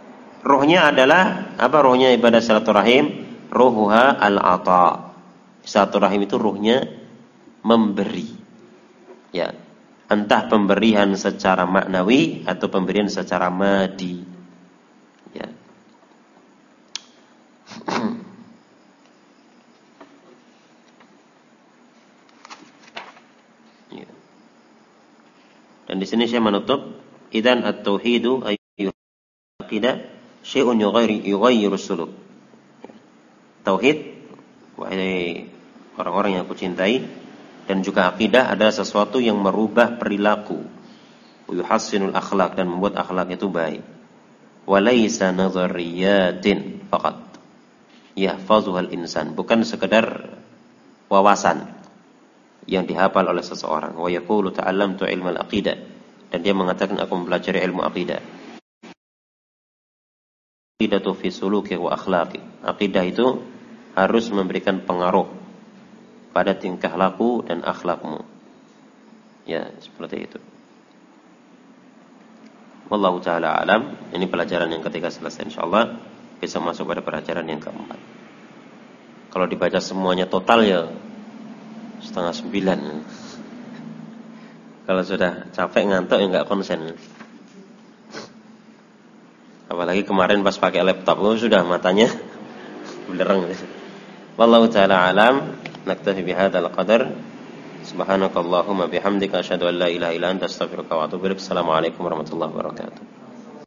Ruhnya adalah apa? Ruhnya ibadah silaturahim, ruhuha al-ata. Silaturahim itu ruhnya memberi. Ya. Entah pemberian secara maknawi atau pemberian secara madi. Ya. Ya. Dan di sini saya menutup idzan at-tauhidu ayyuhal aqidah syai'un yughayyiru suluk. Tauhid, wahai orang-orang yang aku cintai, dan juga akidah adalah sesuatu yang merubah perilaku, yuhassinul akhlak, dan membuat akhlak itu baik. Walaysa nadhariyatin faqat yahfazuhal insan, bukan sekedar wawasan yang dihafal oleh seseorang. Wa yaqulu ta'allamtu ilmal aqidah, dan dia mengatakan aku mempelajari ilmu akidah. Aqidatu fi suluki wa akhlaqi. Akidah itu harus memberikan pengaruh pada tingkah laku dan akhlakmu. Ya, seperti itu. Wallahu ta'ala alam. Ini pelajaran yang ketiga selesai, insyaallah bisa masuk pada pelajaran yang keempat. Kalau dibaca semuanya total ya setengah sembilan. Kalau sudah capek ngantuk ya nggak konsen. Apalagi kemarin pas pakai laptop, oh sudah matanya belereng. Wallahu ta'ala alam. Naktafi bihadzal qadar. Subhanakallahumma bihamdika asyhadu an la ilaha illa anta astaghfiruka wa atubu ilaik. Assalamualaikum warahmatullahi wabarakatuh.